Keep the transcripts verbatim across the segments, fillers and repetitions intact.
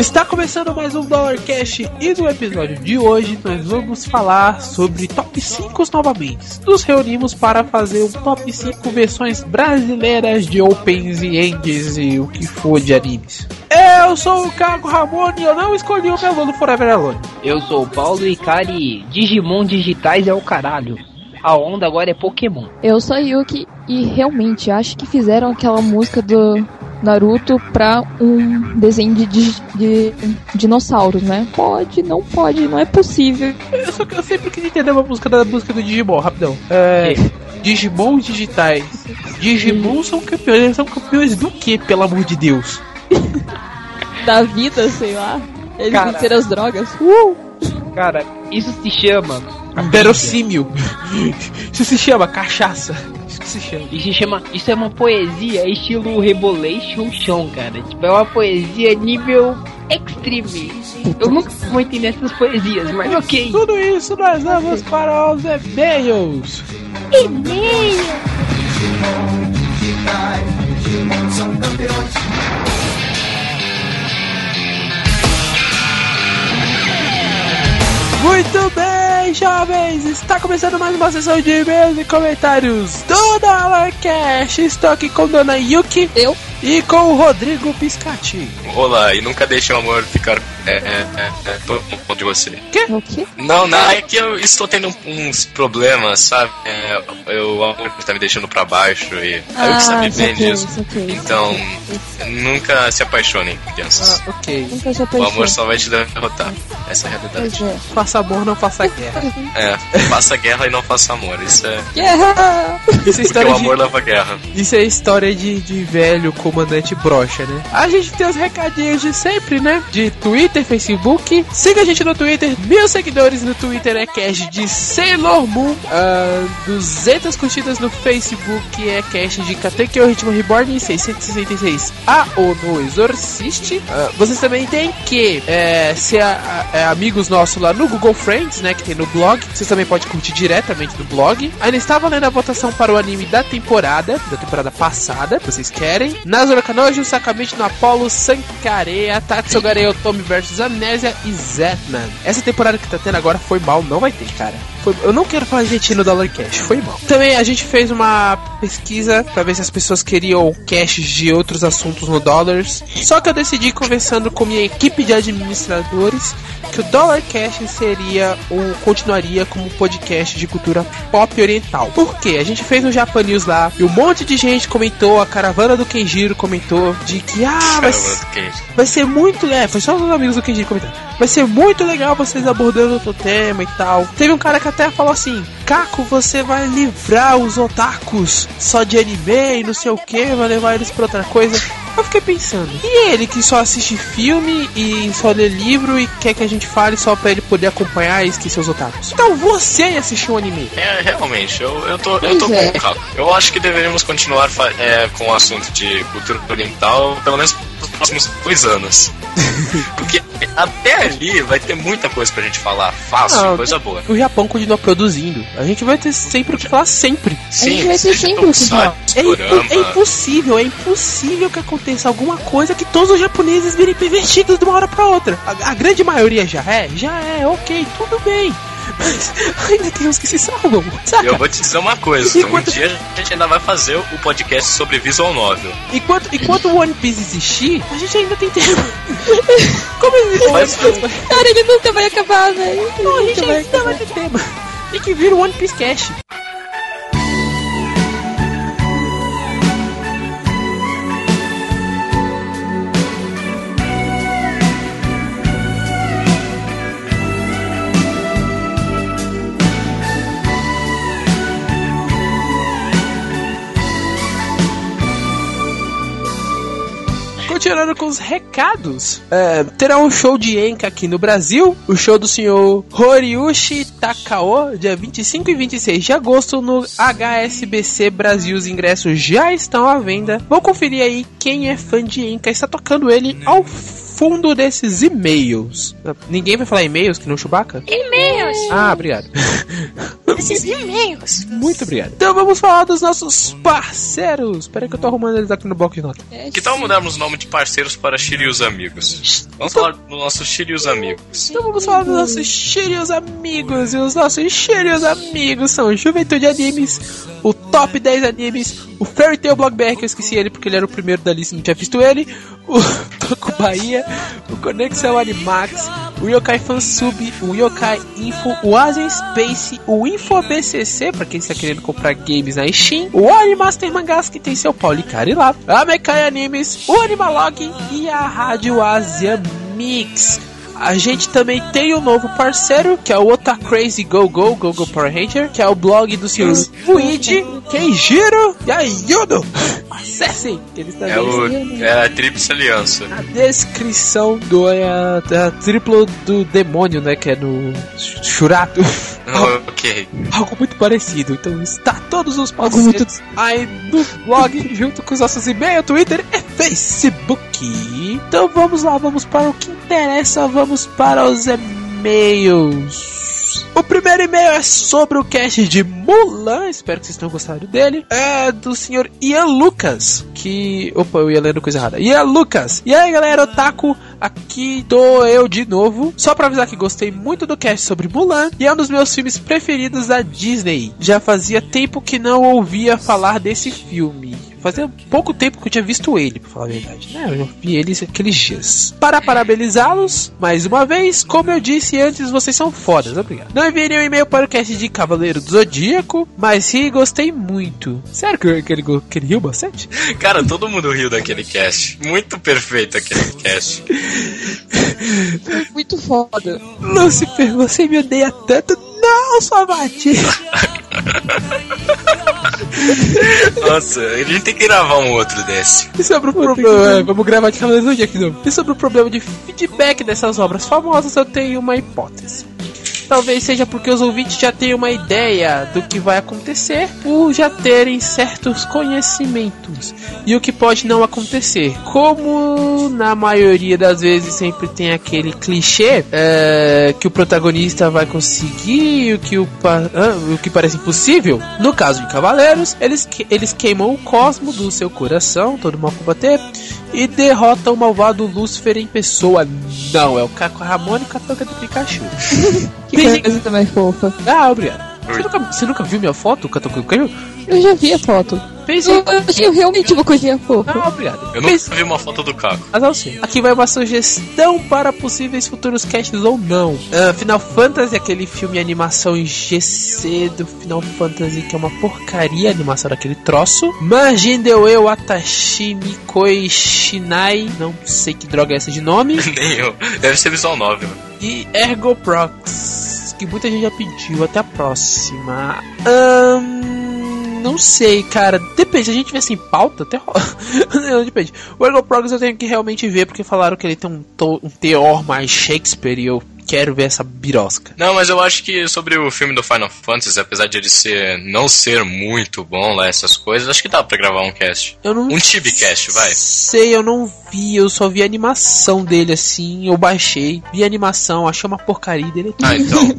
Está começando mais um Dollar Cash e no episódio de hoje nós vamos falar sobre top cinco novamente. Nos reunimos para fazer um top cinco versões brasileiras de Opens e Ends e o que for de animes. Eu sou o Cago Ramon e eu não escolhi o meu do Forever Alone. Eu sou o Paulo Icari, Digimon digitais é o caralho. A onda agora é Pokémon. Eu sou a Yuki e realmente acho que fizeram aquela música do Naruto pra um desenho de, de, de dinossauros, né? Pode, não pode, não é possível. Eu, só, eu sempre quis entender uma música da música do Digimon, rapidão. É, Digimon digitais. Digimon são campeões, eles são campeões do que, pelo amor de Deus? Da vida, sei lá. Eles Cara, venceram as drogas. Uh! Cara, isso se chama verossímil. Isso se chama cachaça. Isso que se chama. Isso se chama. Isso é uma poesia estilo Rebolation Show, cara. Tipo, é uma poesia nível extreme. Eu nunca vou entender essas poesias, mas ok. Tudo isso nós vamos para os e-mails. E-mail! São campeões. Muito bem, jovens! Está começando mais uma sessão de e-mails e comentários do Dollar Cash. Estou aqui com a Dona Yuki. Eu. E com o Rodrigo Piscati. Olá, e nunca deixe o amor ficar é, é, é, é, todo mundo de você. Quê? O quê? Não, não, é que eu estou tendo uns problemas, sabe? É, eu, o amor está me deixando pra baixo e Ah, eu que sabe bem okay, disso. okay, Então, okay. nunca se apaixonem, crianças. Ah, ok. Nunca se O amor apaixone. só vai te derrotar. Essa é a realidade. Pois é. Faça amor, não faça guerra. É, faça guerra e não faça amor. Isso é. Guerra! Isso é Porque história o amor de... leva guerra. Isso é história de, de velho comandante brocha, né? A gente tem os recadinhos de sempre, né? De Twitter, Facebook. Siga a gente no Twitter. Mil seguidores no Twitter é cast de Sailor Moon. Uh, duzentas curtidas no Facebook é cast de Katekyo Ritmo Reborn. seiscentos e sessenta e seis a Ono Exorcist. Uh, vocês também têm que é, ser a, a, a, amigos nossos lá no Google Friends, né? Que tem no blog. Vocês também podem curtir diretamente do blog. Ainda está valendo a votação para o anime da temporada, da temporada passada, se vocês querem. Nazura Kanojo, Sakamichi no Apollo, Sankareya, Tatsugare Otomi versus Amnésia e Zetman. Essa temporada que tá tendo agora foi mal, não vai ter, cara. Foi, eu não quero falar gente no Dollar Cash, foi mal. Também a gente fez uma pesquisa pra ver se as pessoas queriam caches de outros assuntos no Dollars. Só que eu decidi, conversando com minha equipe de administradores, que o Dollar Cash seria ou continuaria como podcast de cultura pop oriental. Por quê? A gente fez no Japan News lá e um monte de gente comentou, a caravana do Kenjiro comentou de que ah, vai, vai ser muito legal. Foi só os amigos do Kenjiro comentando. Vai ser muito legal vocês abordando outro tema e tal. Teve um cara que até falou assim: Caco, você vai livrar os otakus só de anime e não sei o que, vai levar eles pra outra coisa. Eu fiquei pensando, e ele que só assiste filme e só lê livro e quer que a gente fale só pra ele poder acompanhar e esquecer os otakus? Então você ia assistir um anime. É, realmente, eu, eu tô, eu tô com o Caco. Eu acho que deveríamos continuar é, com o assunto de cultura oriental, pelo menos nos próximos dois anos. Porque até ali vai ter muita coisa pra gente falar, fácil, não, coisa boa. O Japão continua produzindo. A gente vai ter sempre o que falar sempre. Sim, a gente vai ter sempre o que falar. É, impo- é impossível, é impossível que aconteça alguma coisa que todos os japoneses virem pervertidos de uma hora pra outra. A, a grande maioria já é, já é, ok, tudo bem. Mas ainda tem uns que se salvam, saca? Eu vou te dizer uma coisa, enquanto... um dia a gente ainda vai fazer o podcast sobre visual novel. Enquanto, enquanto o One Piece existir, a gente ainda tem tempo. Como existe? Mas, cara, ele nunca vai acabar, velho. Não, a gente ainda vai ter tempo. Tem que vir o One Piece Cash. Continuando com os recados, é, terá um show de Enka aqui no Brasil, o show do senhor Horiushi Takao, dia vinte e cinco e vinte e seis de agosto no H S B C Brasil. Os ingressos já estão à venda. Vou conferir aí quem é fã de Enka está tocando ele ao fundo desses e-mails. Ninguém vai falar e-mails que não Chewbacca? E-mails! Ah, obrigado. esses e-mails. Muito obrigado. Então vamos falar dos nossos parceiros. Espera que eu tô arrumando eles aqui no bloco de notas. Que tal mudarmos o nome de parceiros para Shiryu os Amigos? Vamos falar dos nossos Shiryu os Amigos. Então vamos falar dos nossos Shiryu os Amigos. E os nossos Shiryu os Amigos são Juventude Animes, o Top dez Animes, o Fairy Tail Blog B R, que eu esqueci ele porque ele era o primeiro da lista e não tinha visto ele, o Toku Bahia, o Conexão Animax, o Yokai Fansub, o Yokai Info, o Asian Space, o Info B C C, pra quem está querendo comprar games na Steam, o Animaster Mangás, que tem seu Paulicari lá, a Mekai Animes, o Animalog e a Rádio Asia Mix. A gente também tem um novo parceiro, que é o Ota Crazy Go Go, Go Go Power Ranger, que é o blog do senhor Luigi, Kenjiro e Ayudo. Acessem! Eles também é, o, é a Tríplice Aliança. Na descrição do é a, a triplo do demônio, né? Que é no Shurato. Oh, ok. Algo muito parecido. Então está todos os parceiros aí no blog, junto com os nossos e-mails, Twitter e Facebook. Então vamos lá, vamos para o que interessa, vamos para os e-mails. O primeiro e-mail é sobre o cast de Mulan, espero que vocês tenham gostado dele. É do senhor Ian Lucas, que... Opa, eu ia lendo coisa errada. Ian Lucas. E aí, galera, otaku, aqui tô eu de novo. Só pra avisar que gostei muito do cast sobre Mulan e é um dos meus filmes preferidos da Disney. Já fazia tempo que não ouvia falar desse filme. Fazia pouco tempo que eu tinha visto ele, pra falar a verdade, né? Eu vi ele aqueles dias. Para parabenizá-los, mais uma vez, como eu disse antes, vocês são fodas, obrigado. Não enviei nenhum e-mail para o cast de Cavaleiro do Zodíaco, mas ri e gostei muito. Sério que, que, ele, que ele riu bastante? Cara, todo mundo riu daquele cast. Muito perfeito aquele cast. Muito foda. Lucifer, você me odeia tanto. Não, sua batida. Nossa, a gente tem que gravar um outro desse. E sobre o problema, é, vamos gravar de Cavaleiro do Zodíaco de novo. E sobre o problema de feedback dessas obras famosas, eu tenho uma hipótese. Talvez seja porque os ouvintes já têm uma ideia do que vai acontecer, por já terem certos conhecimentos e o que pode não acontecer. Como na maioria das vezes sempre tem aquele clichê é, que o protagonista vai conseguir o que, o, ah, o que parece impossível. No caso de Cavaleiros, eles, eles queimam o cosmo do seu coração, todo mal combater, e derrotam o malvado Lúcifer em pessoa. Não, é o Caco Ramon e o Catoca do Pikachu. Que coisa também fofa. Ah, obrigado. Você nunca, você nunca viu minha foto, Catoca do Pikachu? Eu já vi a foto. Fez eu, eu achei realmente uma coisinha fofa. Ah, obrigado. Eu nunca Fez... vi uma foto do Caco. Mas não sei. Aqui vai uma sugestão para possíveis futuros casts ou não. Uh, Final Fantasy, aquele filme animação em G C do Final Fantasy, que é uma porcaria a animação daquele troço. Majindeu eu Atashi Mikoi Shinai. Não sei que droga é essa de nome. Nem eu. Deve ser visual novel. E Ergo Prox, que muita gente já pediu. Até a próxima. Ahn... Um... Não sei, cara. Depende, se a gente tiver sem pauta, até rola. Não, depende. O Ergo Progress eu tenho que realmente ver, porque falaram que ele tem um, to- um teor mais Shakespeare e eu quero ver essa birosca. Não, mas eu acho que sobre o filme do Final Fantasy, apesar de ele ser, não ser muito bom lá, essas coisas, acho que dá pra gravar um cast. Eu não um Tibicast, vai. Sei, eu não vi, eu só vi a animação dele assim, eu baixei, vi a animação, achei uma porcaria dele. Ah, então.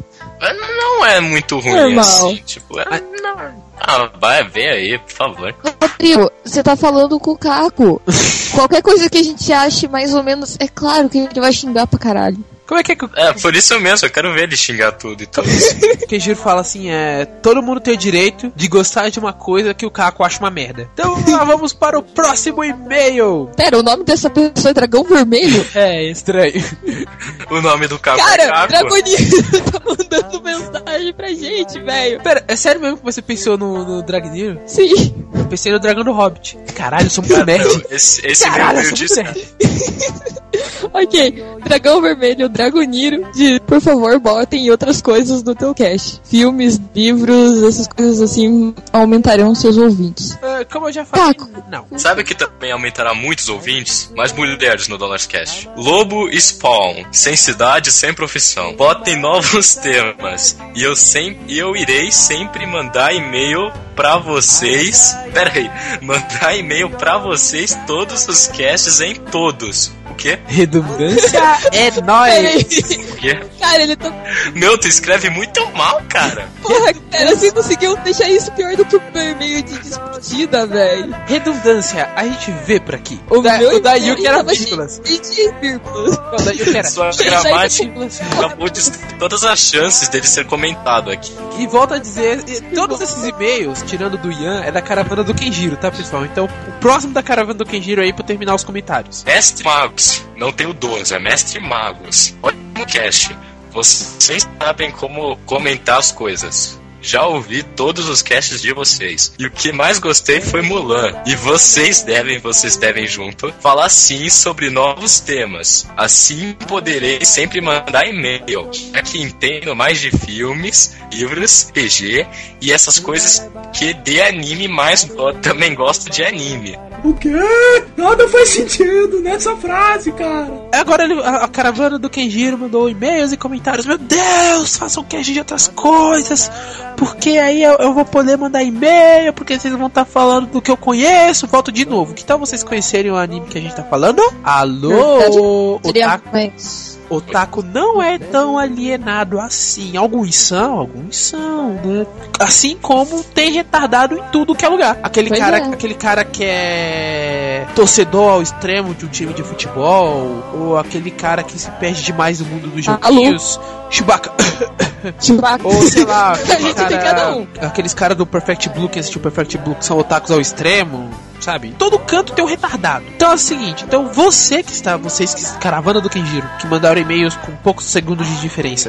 Não é muito ruim normal. Assim, tipo, é, não. Ah, vai, vem aí, por favor. Rodrigo, você tá falando com o Caco. Qualquer coisa que a gente ache mais ou menos, é claro que ele vai xingar pra caralho. Como é que é que... É, por isso mesmo, eu quero ver ele xingar tudo e tudo. O que Giro fala assim, é... Todo mundo tem o direito de gostar de uma coisa que o Caco acha uma merda. Então lá, vamos para o próximo e-mail. Pera, o nome dessa pessoa é Dragão Vermelho? É, estranho. O nome do Caco Cara, é Caco. Dragoniro tá mandando mensagem pra gente, velho. Pera, é sério mesmo que você pensou no, no Dragoniro? Sim. Eu pensei no Dragão do Hobbit. Caralho, eu sou muito nerd. Esse, esse Caralho, meu eu disse... sou muito nerd. Ok, Dragão Vermelho, Dragoniro, de, por favor, botem outras coisas no teu cast. Filmes, livros, essas coisas assim aumentarão seus ouvintes. Uh, como eu já falei, Caco. não. Sabe que também aumentará muitos ouvintes? Mais mulheres no Dollarscast. Lobo Spawn, sem cidade, sem profissão. Botem novos temas. E eu, sempre, eu irei sempre mandar e-mail pra vocês. Pera aí, mandar e-mail pra vocês todos os casts em todos. O quê? Redundância é nóis. O quê? Cara, ele tá... Meu, tu escreve muito mal, cara. Porra, cara, você conseguiu deixar isso pior do que o meu e-mail de despedida, velho. Redundância, a gente vê por aqui. O da, meu o da e-mail Yuki era tava vírgulas. cheio de vírgulas. O da Yuki era Sua gramática acabou de ter todas as chances dele ser comentado aqui. E volto a dizer, todos esses e-mails, tirando do Ian, é da caravana do Kenjiro, tá, pessoal? Então, o próximo da caravana do Kenjiro aí pra terminar os comentários. Mestre Magos, não tem o doze, é Mestre Magos. Ótimo cast. Vocês sabem como comentar as coisas. Já ouvi todos os casts de vocês. E o que mais gostei foi Mulan. E vocês devem, vocês devem junto, falar sim sobre novos temas. Assim poderei sempre mandar e-mail. Já que entendo mais de filmes, livros, P G e essas coisas que de anime, mas eu também gosto de anime. O quê? Nada faz sentido nessa frase, cara. Agora ele, a, a caravana do Kenjiro mandou e-mails e comentários. Meu Deus, façam cast de outras coisas, porque aí eu, eu vou poder mandar e-mail, porque vocês vão estar tá falando do que eu conheço. Volto de novo. Que tal vocês conhecerem o anime que a gente tá falando? Alô, Otaku. Otaku não é tão alienado assim. Alguns são, alguns são, né? Assim como tem retardado em tudo que é lugar. Aquele pois cara, é. aquele cara que é torcedor ao extremo de um time de futebol, ou aquele cara que se perde demais no mundo dos Ah, joguinhos. Chewbacca. Chewbacca. Ou sei lá, A aquele gente tem cada cara, um. aqueles caras do Perfect Blue que assistiu Perfect Blue que são otakus ao extremo, sabe? Em todo canto tem um retardado. Então é o seguinte, então você que está, vocês que caravana do Kenjiro, que mandaram e-mails com poucos segundos de diferença,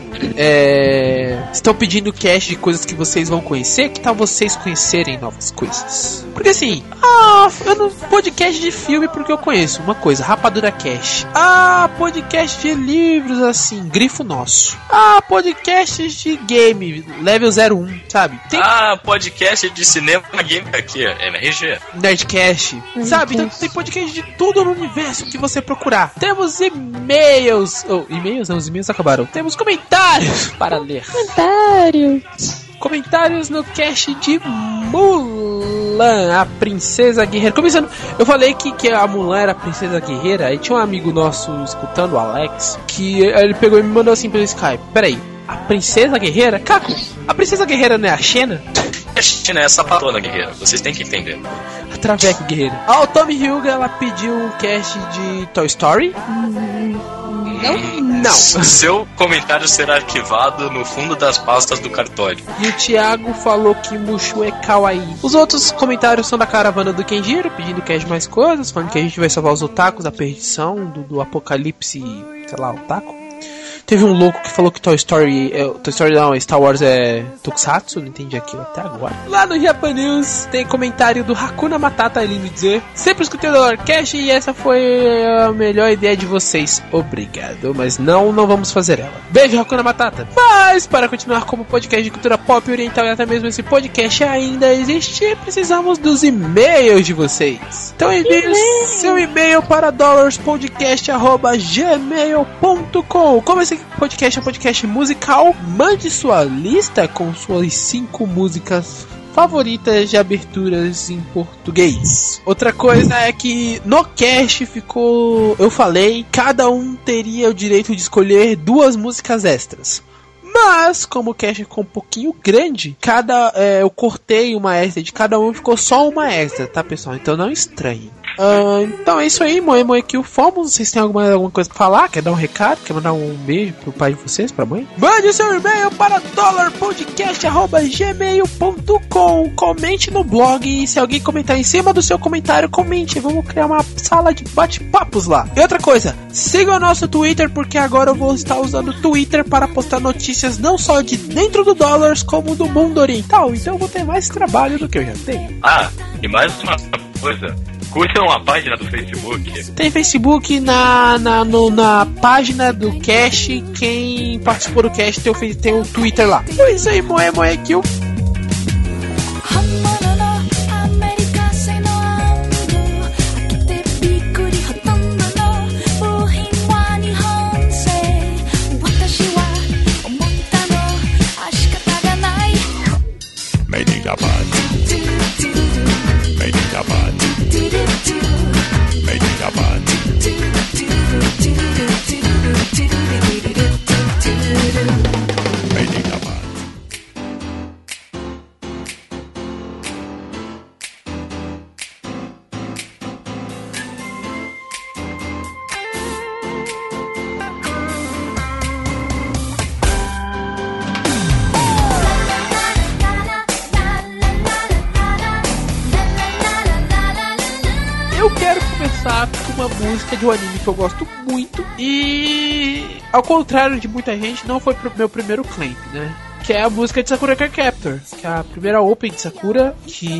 é, estão pedindo cast de coisas que vocês vão conhecer, que tal vocês conhecerem novas coisas? Porque assim, ah, eu não podcast de filme porque eu conheço uma coisa, Rapadura Cast. Ah, podcast de livros assim, Grifo Nosso. Ah, podcasts de game, Level zero um, sabe? Tem Ah, podcast de cinema game aqui, M R G. Nerdcast, sabe? Então, tem podcast de tudo no universo que você procurar. Temos e-mails. Oh, e-mails não, os e-mails acabaram. Temos comentários para ler. Comentário. Comentários no cast de Mulan, a princesa guerreira. Começando, eu falei que, que a Mulan era a princesa guerreira. Aí tinha um amigo nosso escutando, o Alex, que ele pegou e me mandou assim pelo Skype. Peraí, a princesa guerreira? Caco, a princesa guerreira não é a Xena? A China é sapatona guerreira, vocês têm que entender. A Traveco guerreira. Ah, o Tommy Hyuga, ela pediu um cast de Toy Story? Não? Não. Seu comentário será arquivado no fundo das pastas do cartório. E o Thiago falou que Mushu é kawaii. Os outros comentários são da caravana do Kenjiro, pedindo cast mais coisas, falando que a gente vai salvar os otakus da perdição, do, do apocalipse, sei lá, otaku. Teve um louco que falou que Toy Story, é, Toy Story não, Star Wars é Tokusatsu, não entendi aquilo até agora. Lá no Japan News tem comentário do Hakuna Matata, ele me dizer: sempre escutei o Dollarcast e essa foi a melhor ideia de vocês. Obrigado, mas não, não vamos fazer ela. Beijo, Hakuna Matata. Mas para continuar como podcast de cultura pop oriental e até mesmo esse podcast ainda existir, precisamos dos e-mails de vocês. Então envie seu e-mail para dollarspodcast arroba gmail ponto com. Como esse podcast é um podcast musical, mande sua lista com suas cinco músicas favoritas de aberturas em português. Outra coisa é que no cast ficou, eu falei, cada um teria o direito de escolher duas músicas extras. Mas, como o cast ficou um pouquinho grande, cada, é, eu cortei uma extra de cada um e ficou só uma extra, tá, pessoal? Então não estranhe. Uh, então é isso aí, Moe Moe que o fomos. Vocês têm alguma, alguma coisa pra falar? Quer dar um recado? Quer mandar um beijo pro pai de vocês, pra mãe? Mande seu e-mail para dollarpodcast arroba gmail ponto com. Comente no blog e se alguém comentar em cima do seu comentário, comente. Vamos criar uma sala de bate-papos lá. E outra coisa, siga o nosso Twitter, porque agora eu vou estar usando o Twitter para postar notícias não só de dentro do Dollars, como do mundo oriental. Então eu vou ter mais trabalho do que eu já tenho. Ah, e mais uma coisa, curtam a página do Facebook. Tem Facebook na, na, no, na página do Cast. Quem participou do Cast tem o, tem o Twitter lá. Então é isso aí, Moe Moe Kill. Made in Japan. Made in Japan. Made in Japan. uma música de um anime que eu gosto muito e, ao contrário de muita gente, não foi pro meu primeiro clamp, né? Que é a música de Sakura Card Captor, que é a primeira open de Sakura,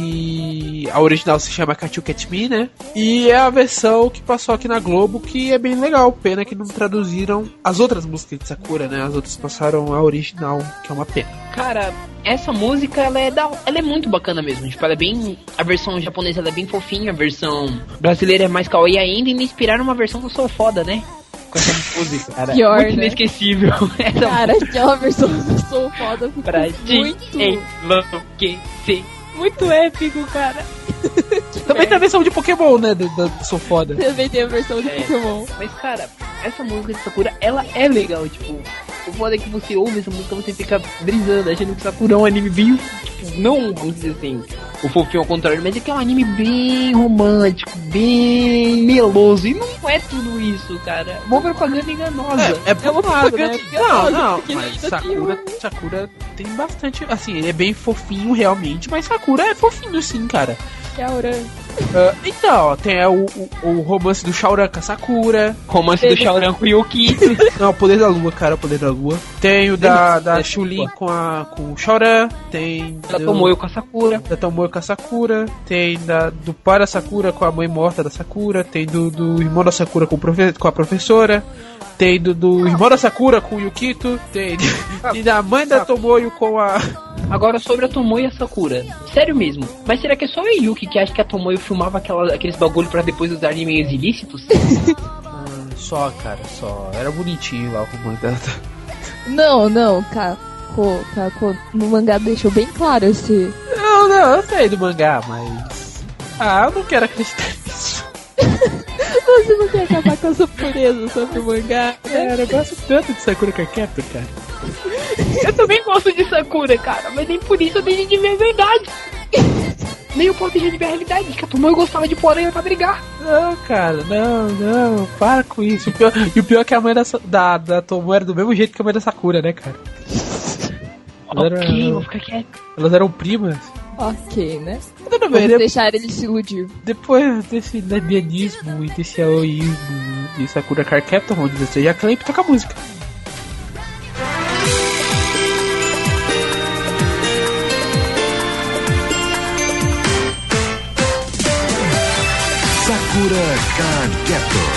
que a original se chama Catch You Catch Me, né? E é a versão que passou aqui na Globo, que é bem legal. Pena que não traduziram as outras músicas de Sakura, né? As outras passaram a original, que é uma pena. Cara, essa música, ela é, da, ela é muito bacana mesmo. Tipo, ela é bem... A versão japonesa ela é bem fofinha, a versão brasileira é mais kawaii ainda, e me inspiraram uma versão do Sou Foda, né? Com essa música, cara. Pior, muito né? inesquecível. Essa Cara, aquela versão do Sou Foda ficou pra muito... enlouquecer. Muito épico, cara. Também tem a versão de Pokémon, né? Do, do, do Sou Foda. Também tem a versão de É. Pokémon. Mas, cara, essa música de Sakura, ela é legal, tipo... O foda é que você ouve essa música, você fica brisando, achando que Sakura é um anime bem, tipo, não, vamos dizer assim, o fofinho ao contrário, mas é que é um anime bem romântico, bem meloso, e não é tudo isso, cara. Uma propaganda enganosa. É, é por um lado, né? Não, não, porque mas ainda Sakura, Sakura tem bastante... Assim, ele é bem fofinho realmente, mas Sakura é fofinho sim, cara. Shaoran. Uh, então, tem é, o, o, o romance do Shaoran com a Sakura. Romance do Shaoran com o Yukito. Não, o Poder da Lua, cara, o Poder da Lua. Tem o da, da Chun-Li com, a, com o Shaoran. Tem Ela do- tomou eu com a Sakura. da Tomoe com a Sakura. Tem da, do pai da Sakura com a mãe morta da Sakura. Tem do, do irmão da Sakura com, o profe, com a professora. Tem do, do irmão da Sakura com o Yukito. Tem, tem da mãe da Tomoe com a... Agora sobre a Tomoe e a Sakura. Sério mesmo. Mas será que é só o Yuki que acha que a Tomoe filmava aquela, aqueles bagulho pra depois usar animes ilícitos? Ah, só, cara, só. Era bonitinho lá o romance dela. Não, não, Kako, Kako, no mangá deixou bem claro esse... Não, não, eu sei do mangá, mas... Ah, eu não quero acreditar nisso. Você não quer acabar com essa pureza sobre o mangá? Cara, eu gosto tanto de Sakura Card Captor, cara. Eu também gosto de Sakura, cara, mas nem por isso eu deixei de ver a verdade. Nem eu posso deixar de ver a realidade, que a Tomoe gostava de pôr aranha pra brigar. Não, cara, não, não, para com isso. O pior, e o pior é que a mãe da, da, da Tomoe era do mesmo jeito que a mãe da Sakura, né, cara? Elas Ok, eram, vou ficar quieto. elas eram primas. Ok, né? Tudo bem, Vamos de, deixar ele se iludir. depois desse lesbianismo e desse aoísmo de Sakura Card Captor, onde você já clamp, toca a música. Sakura Card Captor.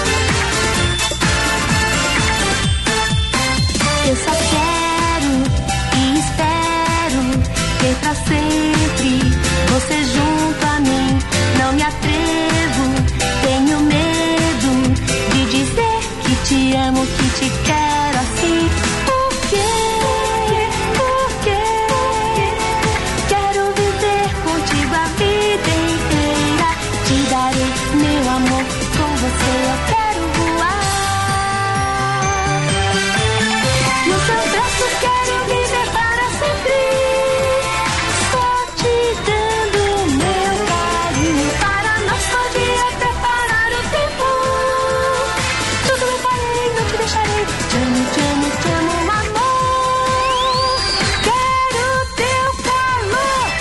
Eu só quero e espero ter pra sempre você junto a mim. Não me atrevo, tenho medo de dizer que te amo, que te quero assim. Por quê? Por quê? Quero viver contigo a vida inteira. Te darei meu amor, com você eu quero voar. Nos seus braços quero viver para sempre. Só te dando meu carinho. Para nós podia preparar o tempo. Tudo eu farei, não te deixarei. Te amo, te amo, te amo, amor. Quero teu calor.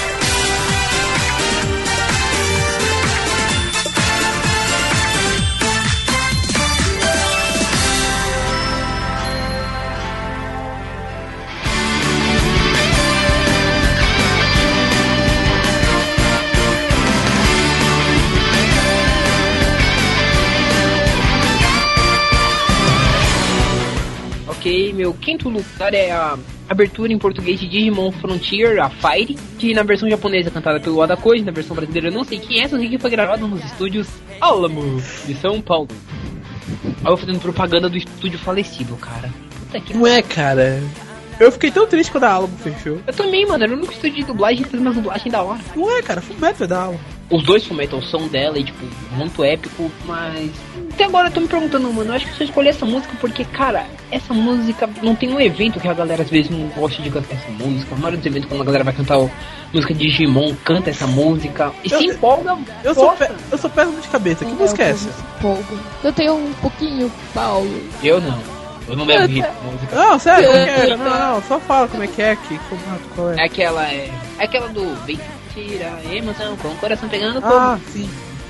Ok, meu quinto lugar é a abertura em português de Digimon Frontier, a Fire, que na versão japonesa é cantada pelo Oda Koji, na versão brasileira eu não sei quem é, só sei que foi gravado nos estúdios Alamo, de São Paulo. Aí eu fazendo propaganda do estúdio falecido, cara. Puta que Não é, cara. Eu fiquei tão triste quando a Alamo fechou. Eu também, mano, era o único estúdio de dublagem que fez uma dublagem da hora. Não é, cara, Fullmetal é da Alamo. Os dois fumetam o som dela e, tipo, muito épico, mas... Até agora eu tô me perguntando, mano, eu acho que eu só escolhi essa música porque, cara, essa música não tem um evento que a galera às vezes não gosta de cantar essa música. A maioria dos eventos, quando a galera vai cantar o, música de Digimon, canta essa música e Eu- se empolga. Eu sou, gosta. pe- eu sou péssimo de cabeça. Que música é essa? Pouco. Eu tenho um pouquinho, Paulo. Eu não. Eu não levo ritmo a música. Não, sério, como é que é? Não, não, só fala como é que é aqui. Qual É é? aquela, é... É aquela do... Vem tirar a emoção com o coração pegando fogo. Ah, sim.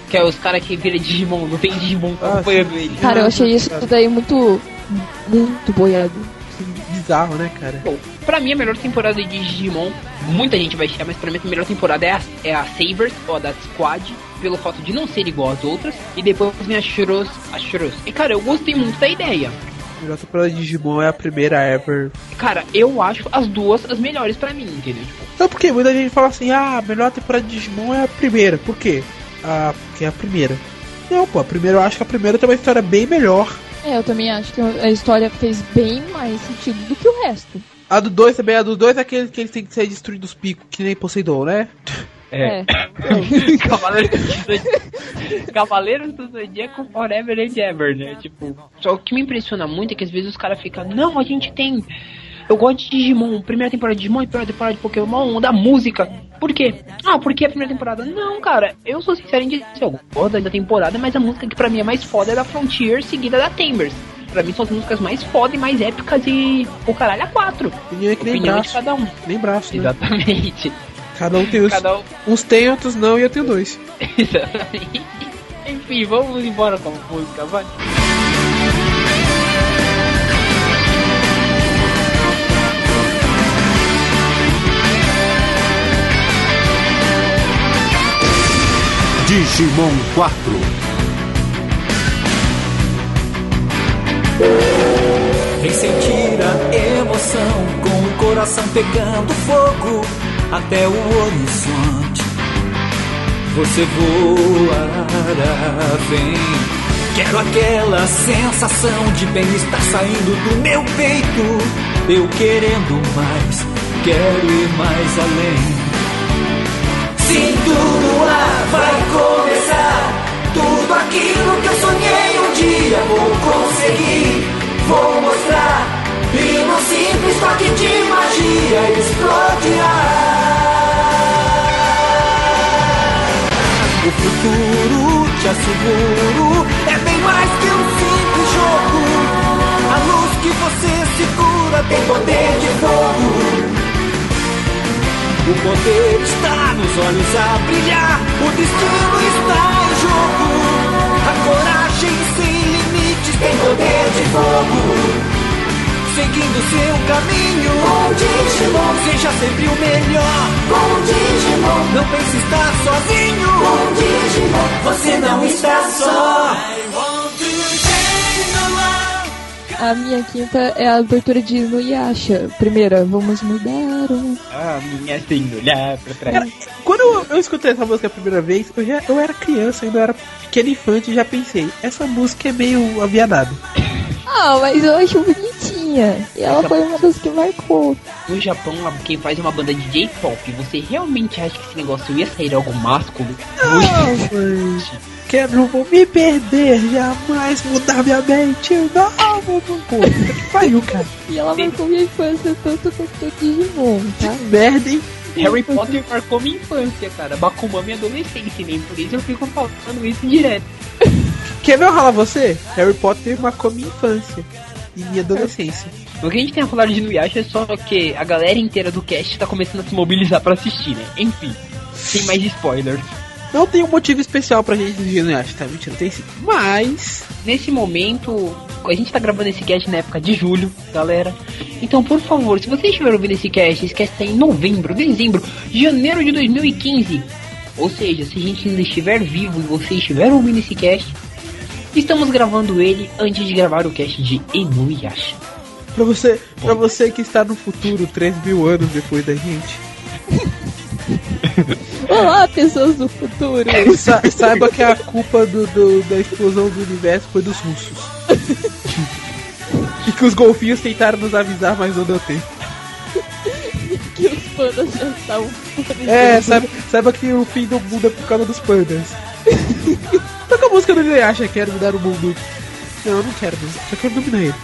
Que é os caras que viram Digimon, não tem Digimon acompanhando ele. Cara, eu achei isso daí muito, muito boiado. Bizarro, né, cara? Bom, pra mim a melhor temporada de Digimon, muita gente vai achar, mas pra mim a melhor temporada é a, é a Sabers, ou a da Squad, pelo fato de não ser igual às outras, e depois vem a Shuros, a Shuros. E cara, eu gostei muito da ideia. A melhor temporada de Digimon é a primeira ever. Cara, eu acho as duas as melhores pra mim, entendeu? Não, porque muita gente fala assim, ah, a melhor temporada de Digimon é a primeira. Por quê? Ah, porque é a primeira. Não, pô, a primeira eu acho que a primeira tem uma história bem melhor. É, eu também acho que a história fez bem mais sentido do que o resto. A do dois também, a do dois é aquele que eles têm que ser destruídos os picos, que nem Poseidon, né? É. é. Cavaleiros do Cavaleiros do Zodíaco forever and ever, né? Tipo, só o que me impressiona muito é que às vezes os caras ficam, não, a gente tem... Eu gosto de Digimon, primeira temporada de Digimon e primeira temporada de Pokémon, da música. Por quê? Ah, porque a primeira temporada? Não, cara, eu sou sincero em dizer, eu gosto da temporada, mas a música que pra mim é mais foda é da Frontier, seguida da Timbers. Pra mim são as músicas mais foda e mais épicas e o caralho a quatro. Opinião é que nem braço. De cada um. Nem braço, né? Exatamente. Cada um tem os... Cada um... Uns tem, outros não, e eu tenho dois. Exatamente. Enfim, vamos embora com a música, vai. Digimon quatro. Vem sentir a emoção, com o coração pegando fogo até o horizonte. Você voará, vem. Quero aquela sensação de bem-estar saindo do meu peito. Eu querendo mais, quero ir mais além. Sinto no ar, vai começar tudo aquilo que eu sonhei um dia. Vou conseguir, vou mostrar, e no simples toque de magia explodirá. O futuro, te asseguro, é bem mais que um simples jogo. A luz que você segura tem poder de fogo. O poder está nos olhos a brilhar, o destino está em jogo. A coragem sem limites tem poder de fogo. Seguindo seu caminho, com Digimon, seja sempre o melhor. Com Digimon, não pense estar sozinho. Com Digimon, você não está só. A minha quinta é a abertura de Inuyasha. Primeira, vamos mudar um... Ah, minha sem olhar pra trás. Cara, quando eu, eu escutei essa música a primeira vez, eu, já, eu era criança, ainda era pequeno infante e já pensei, essa música é meio aviadada. Ah, mas eu acho bonitinha. E ela essa... foi uma das que marcou. No Japão, quem faz uma banda de J-pop, você realmente acha que esse negócio ia sair algo másculo? Não, quero, vou me perder, jamais mudar minha mente. Não, não, não, que pariu, cara. E ela marcou minha infância tanto quanto o Digimon, tá? Que merda, hein? Harry Potter marcou minha infância, cara. Bakuman minha adolescência, nem por isso eu fico falando isso direto. Quer ver eu ralar você? Harry Potter marcou minha infância e minha adolescência. O que a gente tem a falar de Inuyasha é só que a galera inteira do cast tá começando a se mobilizar pra assistir, né? Enfim, sem mais spoilers. Não tem um motivo especial pra gente assistir Inuyasha, tá? Mentira, tem sim. Mas, nesse momento, a gente tá gravando esse cast na época de julho, galera. Então, por favor, se vocês estiverem ouvindo esse cast, esquece em novembro, dezembro, janeiro de dois mil e quinze. Ou seja, se a gente ainda estiver vivo e vocês estiverem ouvindo esse cast, estamos gravando ele antes de gravar o cast de Inuyasha. Pra você, pra você que está no futuro, três mil anos depois da gente. Olá, pessoas do futuro. Sa- saiba que a culpa do, do, da explosão do universo foi dos russos. E que os golfinhos tentaram nos avisar, mas não deu tempo. Que os pandas já estavam... É, saiba, saiba que o fim do mundo é por causa dos pandas. Toca a música do Inuyasha, quero mudar o mundo. Não, eu não quero, não. Só quero dominar ele.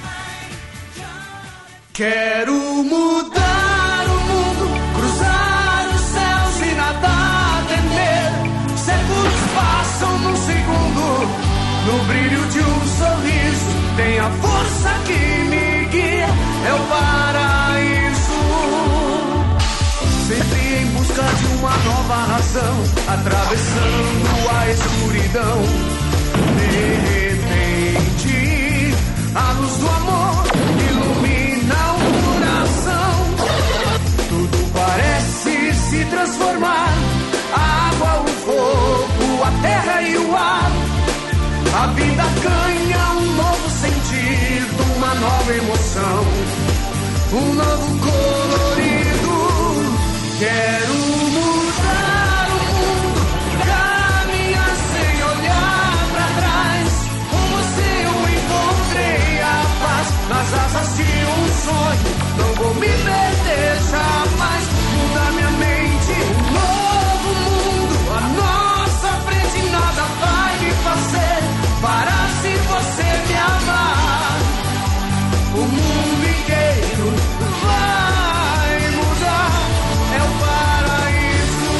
Quero mudar o mundo, cruzar os céus e nada temer. Séculos passam num segundo, no brilho de um sorriso. Tem a força que me guia, é o paraíso. Sempre em busca de uma nova nova razão, atravessando a escuridão. De repente, a luz do amor ilumina o coração. Tudo parece se transformar, a água, o fogo, a terra e o ar. A vida ganha um novo sentido, uma nova emoção, um novo colorido. Quero mudar o mundo, caminhar sem olhar pra trás. Com você eu encontrei a paz, nas asas de um sonho. Não vou me perder jamais, mudar minha mente, um novo mundo à nossa frente. Nada vai me fazer parar se você me amar. O mundo inteiro vai mudar, é o paraíso.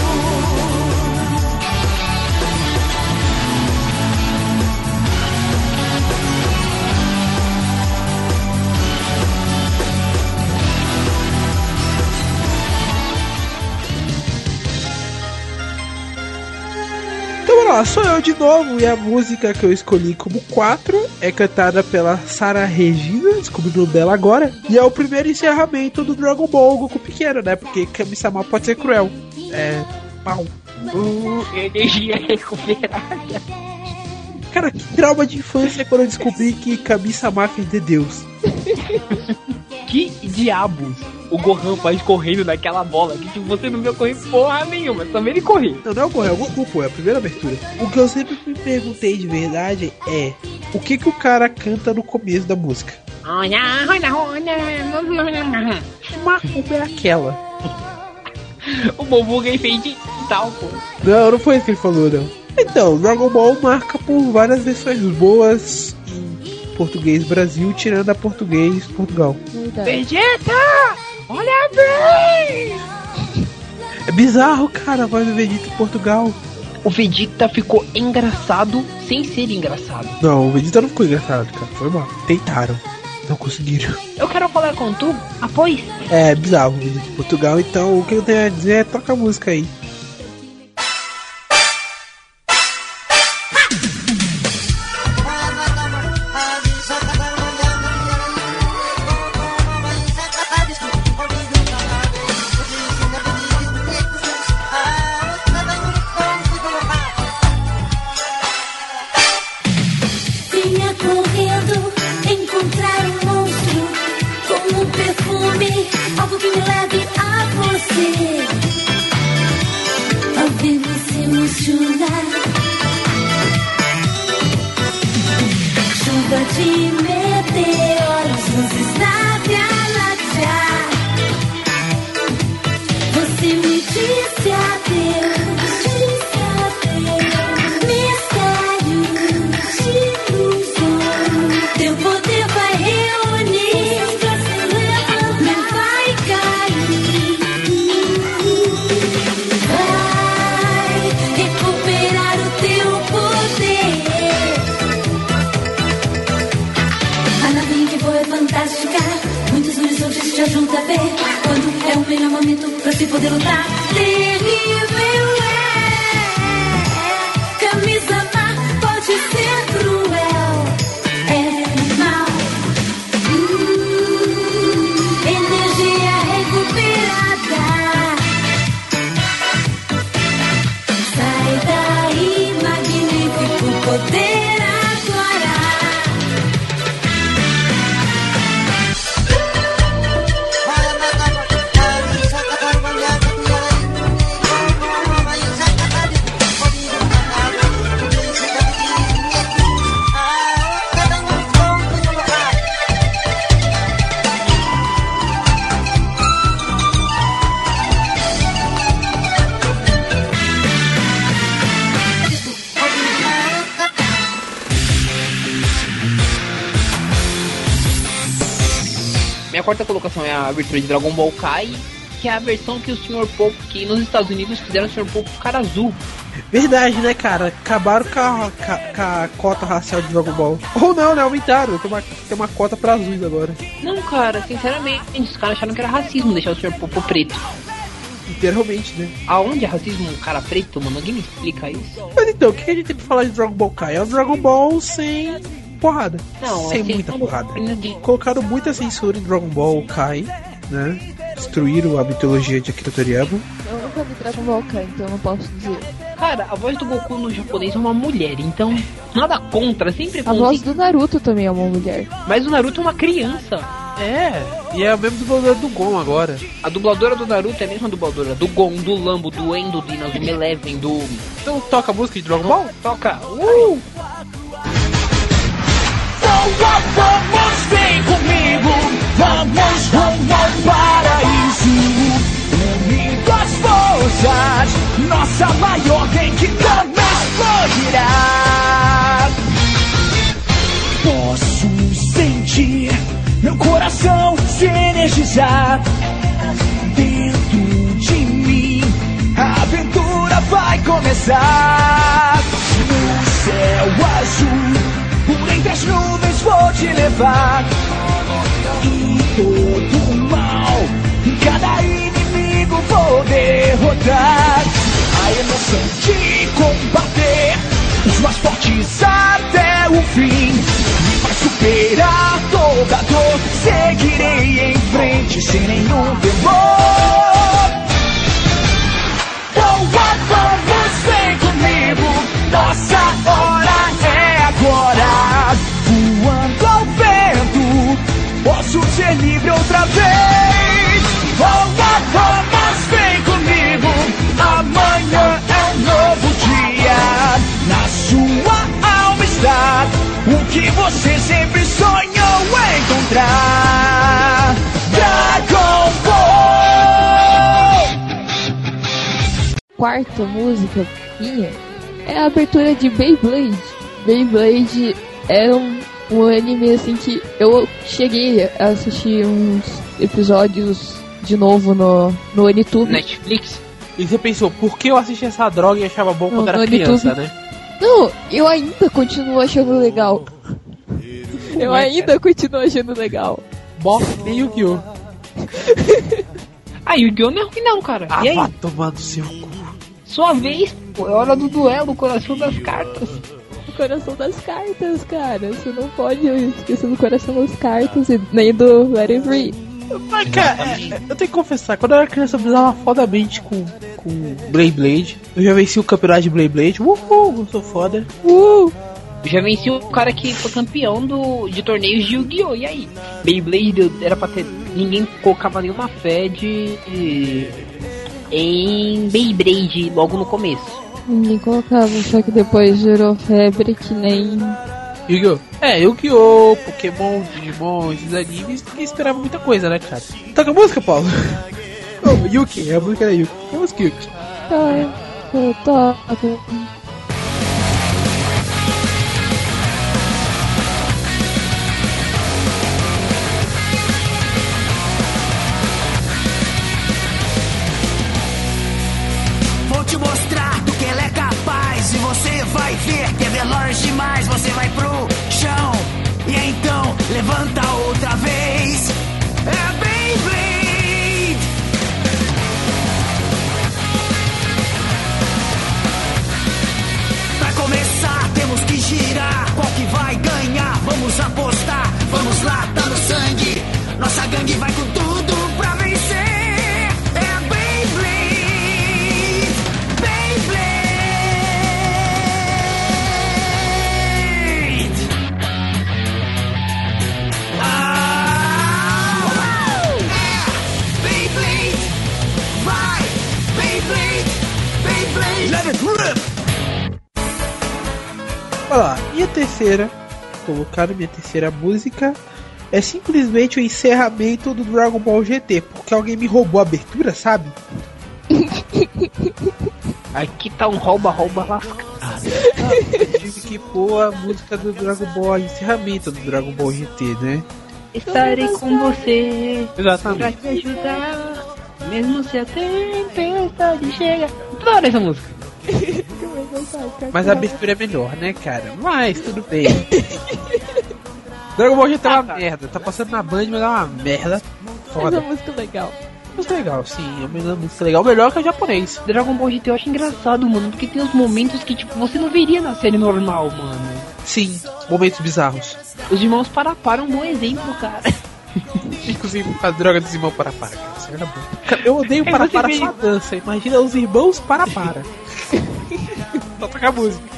Então vamos lá, sou eu de novo e a música que eu escolhi como quatro é cantada pela Sarah Regina, descobri o nome dela agora, e é o primeiro encerramento do Dragon Ball Goku pequeno, né? Porque Kami-sama pode ser cruel. É. Mal. Uh, energia recuperada. Cara, que trauma de infância quando eu descobri que Kami-sama fez de Deus. Que diabos o Gohan faz correndo naquela bola que tipo, você não viu correr porra nenhuma, só vê ele correr. Não, não é o Gohan, é o Goku, pô, é a primeira abertura. O que eu sempre me perguntei de verdade é o que que o cara canta no começo da música. Que macumba é aquela? O Bobuga enfeite e tal, pô. Não, não foi isso que ele falou, não. Então, Dragon Ball marca por várias versões boas em português Brasil, tirando a português Portugal. Vegeta! Olha bem! É bizarro, cara, a voz do Vegeta em Portugal. O Vegeta ficou engraçado sem ser engraçado. Não, o Vegeta não ficou engraçado, cara. Foi mal. Tentaram. Não conseguiram. Eu quero falar com tu, após. É bizarro o Vegeta em Portugal, então o que eu tenho a dizer é toca a música aí. Vinha correndo encontrar um monstro com um perfume, algo que me leve a você. Ao ver-me se emocionar, chuva de meteoros, luzes na galáxia. Você me disse adeus, disse adeus, mistério de ilusão. Teu poder vai reunir, não vai cair. Vai recuperar o teu poder. A nave que voa é fantástica, muitos horizontes te ajudam a ver. Quando é o melhor momento pra se poder lutar, terrível é. Kami-sama pode ser cruel, é mal. Hum, energia recuperada. Sai daí, magnífico poder agora. Minha quarta colocação é a abertura de Dragon Ball Kai, que é a versão que o senhor Popo, que nos Estados Unidos fizeram o senhor Popo cara azul. Verdade, né, cara? Acabaram com a, com a cota racial de Dragon Ball. Ou não, né? Aumentaram. Tem uma, tem uma cota pra azuis agora. Não, cara, sinceramente, os caras acharam que era racismo deixar o senhor Popo preto. literalmente, né? Aonde é racismo um cara preto, mano? Alguém me explica isso? Mas então, o que a gente tem pra falar de Dragon Ball Kai? É um Dragon Ball sem porrada. Não, sem é muita sem porrada. de... Colocaram muita censura em Dragon Ball Kai, né? Destruíram a mitologia de Akira Toriyama. Eu nunca vi Dragon Ball Kai, então eu não posso dizer. Cara, a voz do Goku no japonês é uma mulher, então nada contra, sempre A voz do Naruto também é uma mulher. Mas o Naruto é uma criança. É, e é a mesma dubladora do Gon agora. A dubladora do Naruto é a mesma dubladora do Gon, do Lambo, do Endo, do Inazuma Eleven, do... Então toca a música de Dragon Ball? Toca! Uh! Vamos, vem comigo, vamos rumo ao paraíso. Unindo as forças, nossa maior equipe explodirá. Posso sentir meu coração se energizar. Dentro de mim, a aventura vai começar. No céu azul, por entre as nuvens vou te levar. E todo o mal, cada inimigo vou derrotar. A emoção de combater os mais fortes até o fim me faz superar toda dor. Seguirei em frente sem nenhum temor. Oh, vamos, vem comigo, nossa hora é agora. Voando ao vento, posso ser livre outra vez. Oh, vamos, vem comigo, amanhã é um novo dia. Na sua alma está o que você sempre sonhou encontrar. Dragon Ball! Quarta música minha é a abertura de Beyblade. Beyblade era um, um anime assim que eu cheguei a assistir uns episódios de novo no, no YouTube. Netflix? E você pensou, por que eu assisti essa droga e achava bom Não, quando era no criança, YouTube. né? Não, eu ainda continuo achando legal. Eu ainda continuo achando legal. Bosta nem Yu-Gi-Oh! Ah, Yu-Gi-Oh! Não é ruim não, cara. Ah, E aí? vá tomando seu cu. Sua vez, pô, é hora do duelo, o coração das cartas. O coração das cartas, cara. Você não pode esquecer do coração das cartas e nem do Let It Free. Mas, cara, é, eu tenho que confessar, quando eu era criança eu brisava fodamente com, com Beyblade. Eu já venci o campeonato de Beyblade. Uhul, eu sou foda. Uh! Eu já venci o cara que foi campeão do, de torneios de Yu-Gi-Oh! E aí? Beyblade era pra ter... Ninguém colocava nenhuma fé de... de em Beyblade logo no começo. Ninguém colocava, só que depois virou febre que nem... Yu-Gi-Oh! É, Yu-Gi-Oh!, Pokémon, Digimon, esses animes, ninguém esperava muita coisa, né, cara? Toca a música, Paulo? Oh, Yuki, é a música da Yuki. É a música Yuki. Tá, eu toco. Vou te mostrar do que ela é capaz e você vai ver que é veloz demais. Você vai pro chão e então levanta outra vez. É Beyblade. Pra começar temos que girar. Qual que vai ganhar? Vamos apostar. Vamos lá, tá no sangue. Nossa gangue vai com tudo pra vencer. Olha lá, minha terceira, colocaram minha terceira música, é simplesmente o encerramento do Dragon Ball G T, porque alguém me roubou a abertura, sabe? Aqui tá um rouba-rouba lascado. Eu tive que pôr a música do Dragon Ball, encerramento do Dragon Ball G T, né? Estarei com você pra Exatamente. te ajudar, mesmo se a tempestade chega. Toda hora essa música. Mas a abertura é melhor, né, cara? Mas tudo bem. Dragon Ball G T é uma merda. Tá passando na Band, mas é uma merda Essa foda. música é legal. música legal, sim, é uma música legal, melhor que a japonês. Dragon Ball G T eu acho engraçado, mano, porque tem os momentos que, tipo, você não veria na série normal, mano. Sim, momentos bizarros. Os irmãos Parapara é um bom exemplo, cara. Inclusive, a droga dos irmãos Parapara, cara, isso era bom. Cara, eu odeio É, Parapara você só a dança, imagina os irmãos Parapara. Só tocar a música.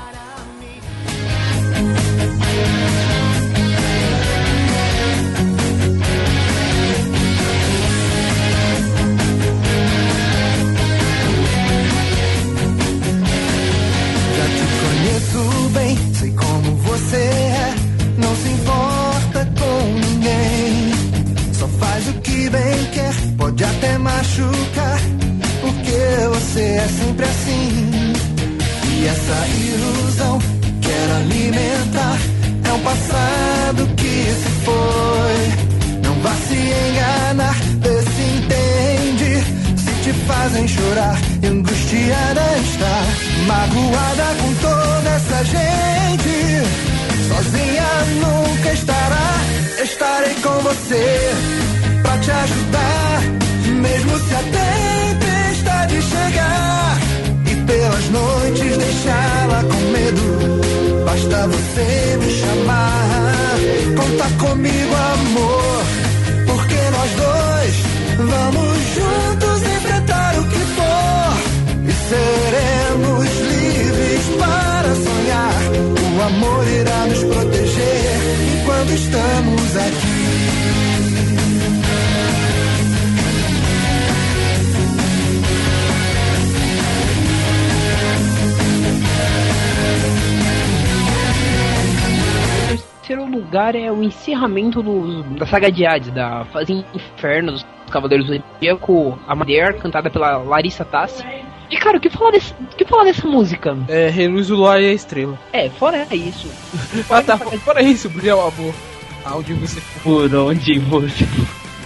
Bem, sei como você é, não se importa com ninguém, só faz o que bem quer, pode até machucar, porque você é sempre assim. E essa ilusão que quer alimentar é um passado que se foi. Não vá se enganar, vê se entende. Te fazem chorar, angustiada está, magoada com toda essa gente. Sozinha nunca estará, estarei com você pra te ajudar, mesmo se a tempestade chegar e pelas noites deixá-la com medo. Basta você me chamar, conta comigo, amor, porque nós dois vamos juntos enfrentar o que for e seremos livres para sonhar. O amor irá nos proteger enquanto estamos aqui. O terceiro lugar é o encerramento do, da saga de Hades, da fase Inferno dos Cavaleiros do Zodíaco, a Madeira, cantada pela Larissa Tassi. E cara, o que falar, desse, o que falar dessa música? É, reluz o luar e a estrela. É, fora isso. Ah tá, fora isso, brilha o amor. Aonde você for. Por onde você for.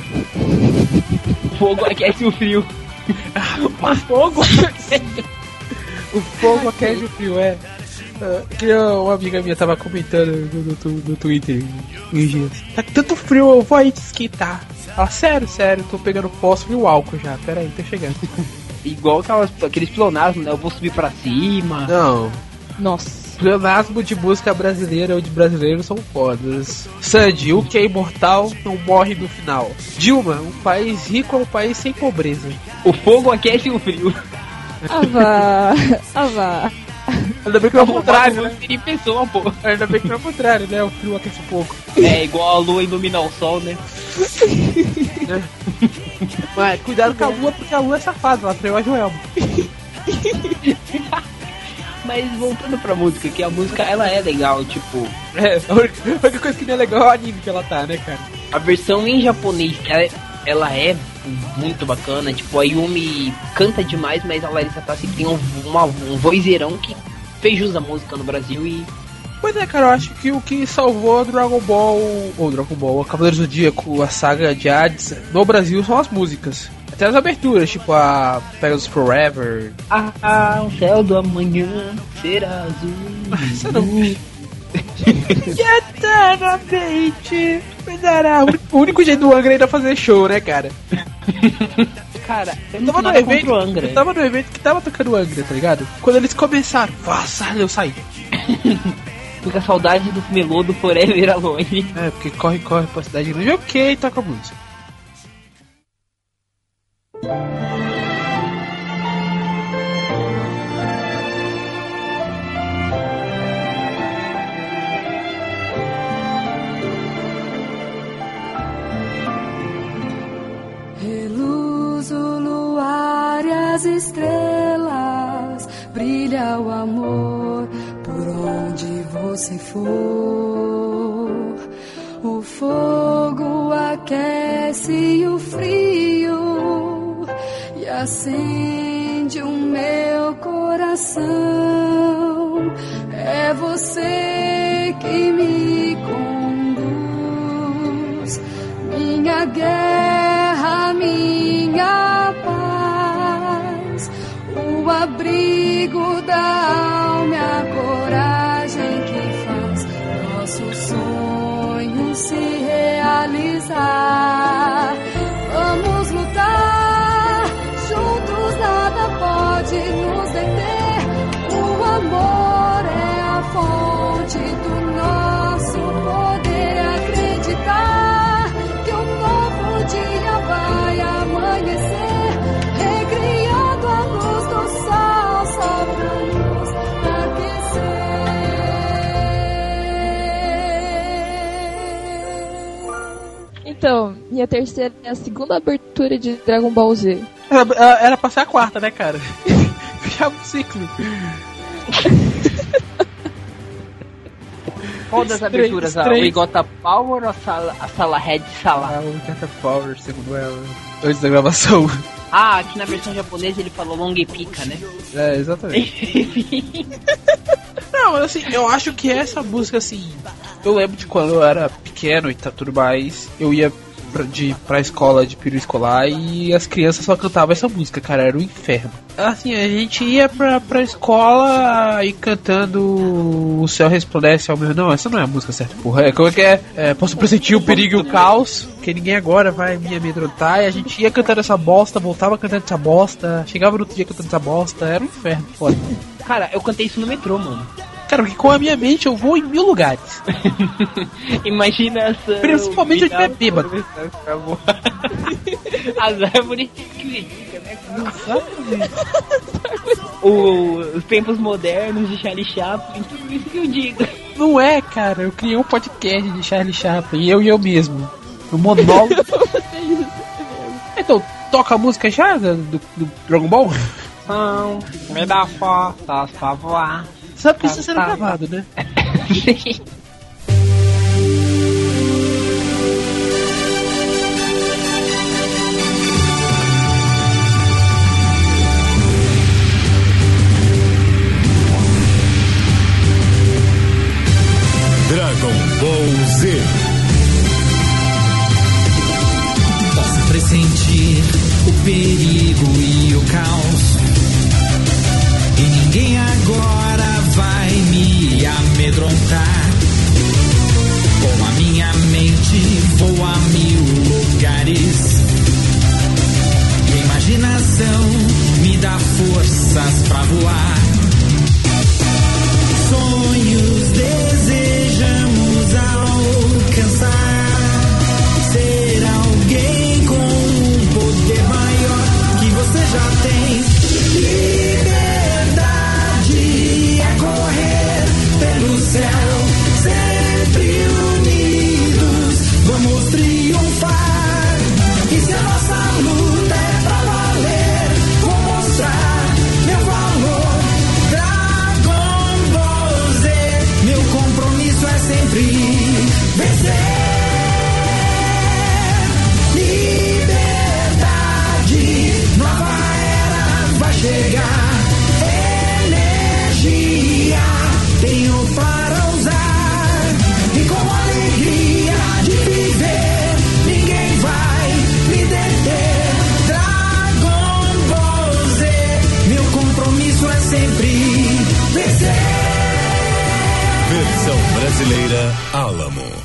Fogo aquece o frio. O fogo O fogo aquece o frio, é. Uh, que uma amiga minha tava comentando no, no, no Twitter uns dias. Tá tanto frio, eu vou aí te esquentar. Ela, sério, sério, tô pegando fósforo e o álcool já. Pera aí, tô chegando. Igual aquelas, aqueles pleonasmos, né? Eu vou subir pra cima. Não. Nossa. Pleonasmo de música brasileira ou de brasileiros são fodas. Sandy, o que é imortal não morre no final. Dilma, um país rico é um país sem pobreza. O fogo aquece o frio. Ah vá. Ah vá. Ainda bem que não é o contrário, né? Seria pessoa, pô. Ainda bem que não é o contrário, né? O frio aquece um pouco. É, igual a lua iluminar o sol, né? Mas cuidado com a lua, porque a lua é safada, ela traiu a Joelma. Mas voltando pra música, que a música, ela é legal, tipo... É, a única, a única coisa que não é legal é o anime que ela tá, né, cara? A versão em japonês, ela, ela é muito bacana, tipo, a Yumi canta demais, mas a Larissa Tassi tem um, uma, um vozeirão que fez jus à música no Brasil e... Pois é, cara, eu acho que o que salvou a Dragon Ball, ou Dragon Ball, a Cavaleiros do Zodíaco, a saga de Hades, no Brasil são as músicas. Até as aberturas, tipo a Pegasus Forever. Ah, o céu do amanhã será azul. Você não... E eternamente me dará. O único jeito do Angra ainda fazer show, né, cara? Cara, eu, eu tava no evento, Angra. Eu tava no evento que tava tocando Angra, tá ligado? Quando eles começaram, faça, eu saí. Fica a saudade do melô do Forever Alone. É, porque corre, corre pra cidade grande, ok, toca a música. Reluz o luar e as estrelas, brilha o amor por onde você for. O fogo aquece o frio e acende o meu coração. É você que me conduz, minha guerra, minha paz, o abrigo da alma, a coragem que faz nosso sonho se realizar. Vamos lutar Então, minha terceira é a segunda abertura de Dragon Ball Z. Era, era pra ser a quarta, né, cara? Fechava o ciclo. Qual das aberturas? A Wigota Power ou a Sala, a sala Red Sala? A Wigota Power, segundo ela. Antes da gravação. Ah, aqui na versão japonesa ele falou Long Pica, né? É, exatamente. Não, mas assim, eu acho que essa música, assim... Eu lembro de quando eu era pequeno e tá tudo mais, eu ia pra, de, pra escola de período escolar e as crianças só cantavam essa música, cara, era um inferno. Assim, a gente ia pra, pra escola e cantando O Céu Resplandece ao meu... Não, essa não é a música certa, porra. É, como é que é? é posso pressentir o perigo e o caos, que ninguém agora vai me amedrontar. E a gente ia cantando essa bosta, voltava cantando essa bosta, chegava no outro dia cantando essa bosta, era um inferno, foda. Cara, eu cantei isso no metrô, mano. Cara, porque com a minha mente eu vou em mil lugares. Imaginação. Principalmente onde é bêbado. As árvores criticam, né? o, os tempos modernos de Charlie Chaplin, tudo isso que eu digo. Não é, cara. Eu criei um podcast de Charlie Chaplin, eu e eu mesmo. Um monólogo. Então, toca a música já do, do Dragon Ball? Não, me dá fotos pra voar. Sabe que isso está sendo gravado, né? Dragon Ball Z. Posso pressentir o perigo e o caos, e ninguém agora vai me amedrontar. Com a minha mente vou a mil lugares, e a imaginação me dá forças pra voar. Sonhos desejamos alcançar, ser alguém com um poder maior que você já tem. Liberdade é correr pelo céu, sempre unidos vamos triunfar. E se a nossa luta é pra valer, vou mostrar meu valor. Dragon Ball Z, meu compromisso é sempre vencer. Liberdade, nova era vai chegar. Energia tenho para usar, e com alegria de viver ninguém vai me deter. Dragon Ball Z, meu compromisso é sempre vencer. Versão brasileira Alamo.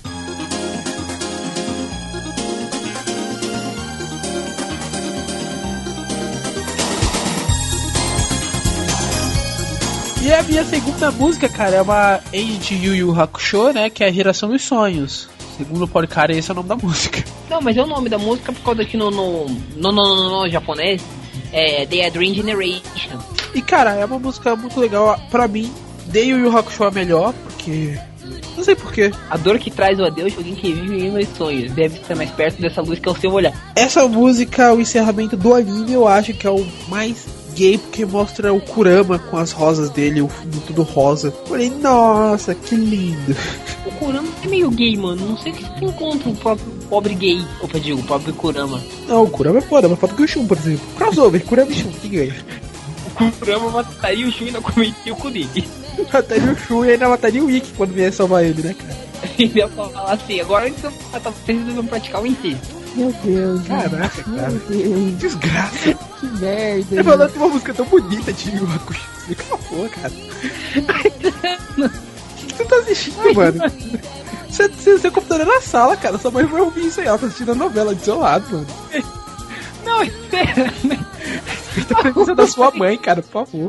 E a minha segunda música, cara, é uma de Yu Yu Hakusho, né? Que é a Geração dos Sonhos. Segundo o Policara, esse é o nome da música. Não, mas é o nome da música por causa que no, no, no, no, no, no japonês é The Dream Generation. E, cara, é uma música muito legal. Pra mim, The Yu Yu Hakusho é melhor, porque... Não sei porquê. A dor que traz o adeus de alguém que vive em meus sonhos deve estar mais perto dessa luz que é o seu olhar. Essa música, o encerramento do anime, eu acho que é o mais gay, porque mostra o Kurama com as rosas dele, o fundo tudo rosa. Falei, nossa, que lindo. O Kurama é meio gay, mano. Não sei o que você encontra o próprio pobre gay. Opa, digo, o pobre Kurama. Não, o Kurama é foda, mas foda que o Shun, por exemplo. Crossover, Kurama e Shun, quem ganha? O Kurama mataria o Shun e não cometia o cu dele. Mataria o Shun e ainda mataria o Ikki quando vier salvar ele, né, cara? E deu pra falar assim, agora eles estão precisando praticar o incesto. Meu Deus. Caraca, cara. Meu Deus. Desgraça. Que merda. Ele falou que uma música tão bonita de Yu Yu Hakusho. Cala a boca, cara. O que, que tu tá assistindo, mano? Você, você, seu computador é na sala, cara. Sua mãe vai ouvir isso aí. Ela tá assistindo a novela do seu lado, mano. Não, espera. Respeita a presença da sua mãe, cara, por favor.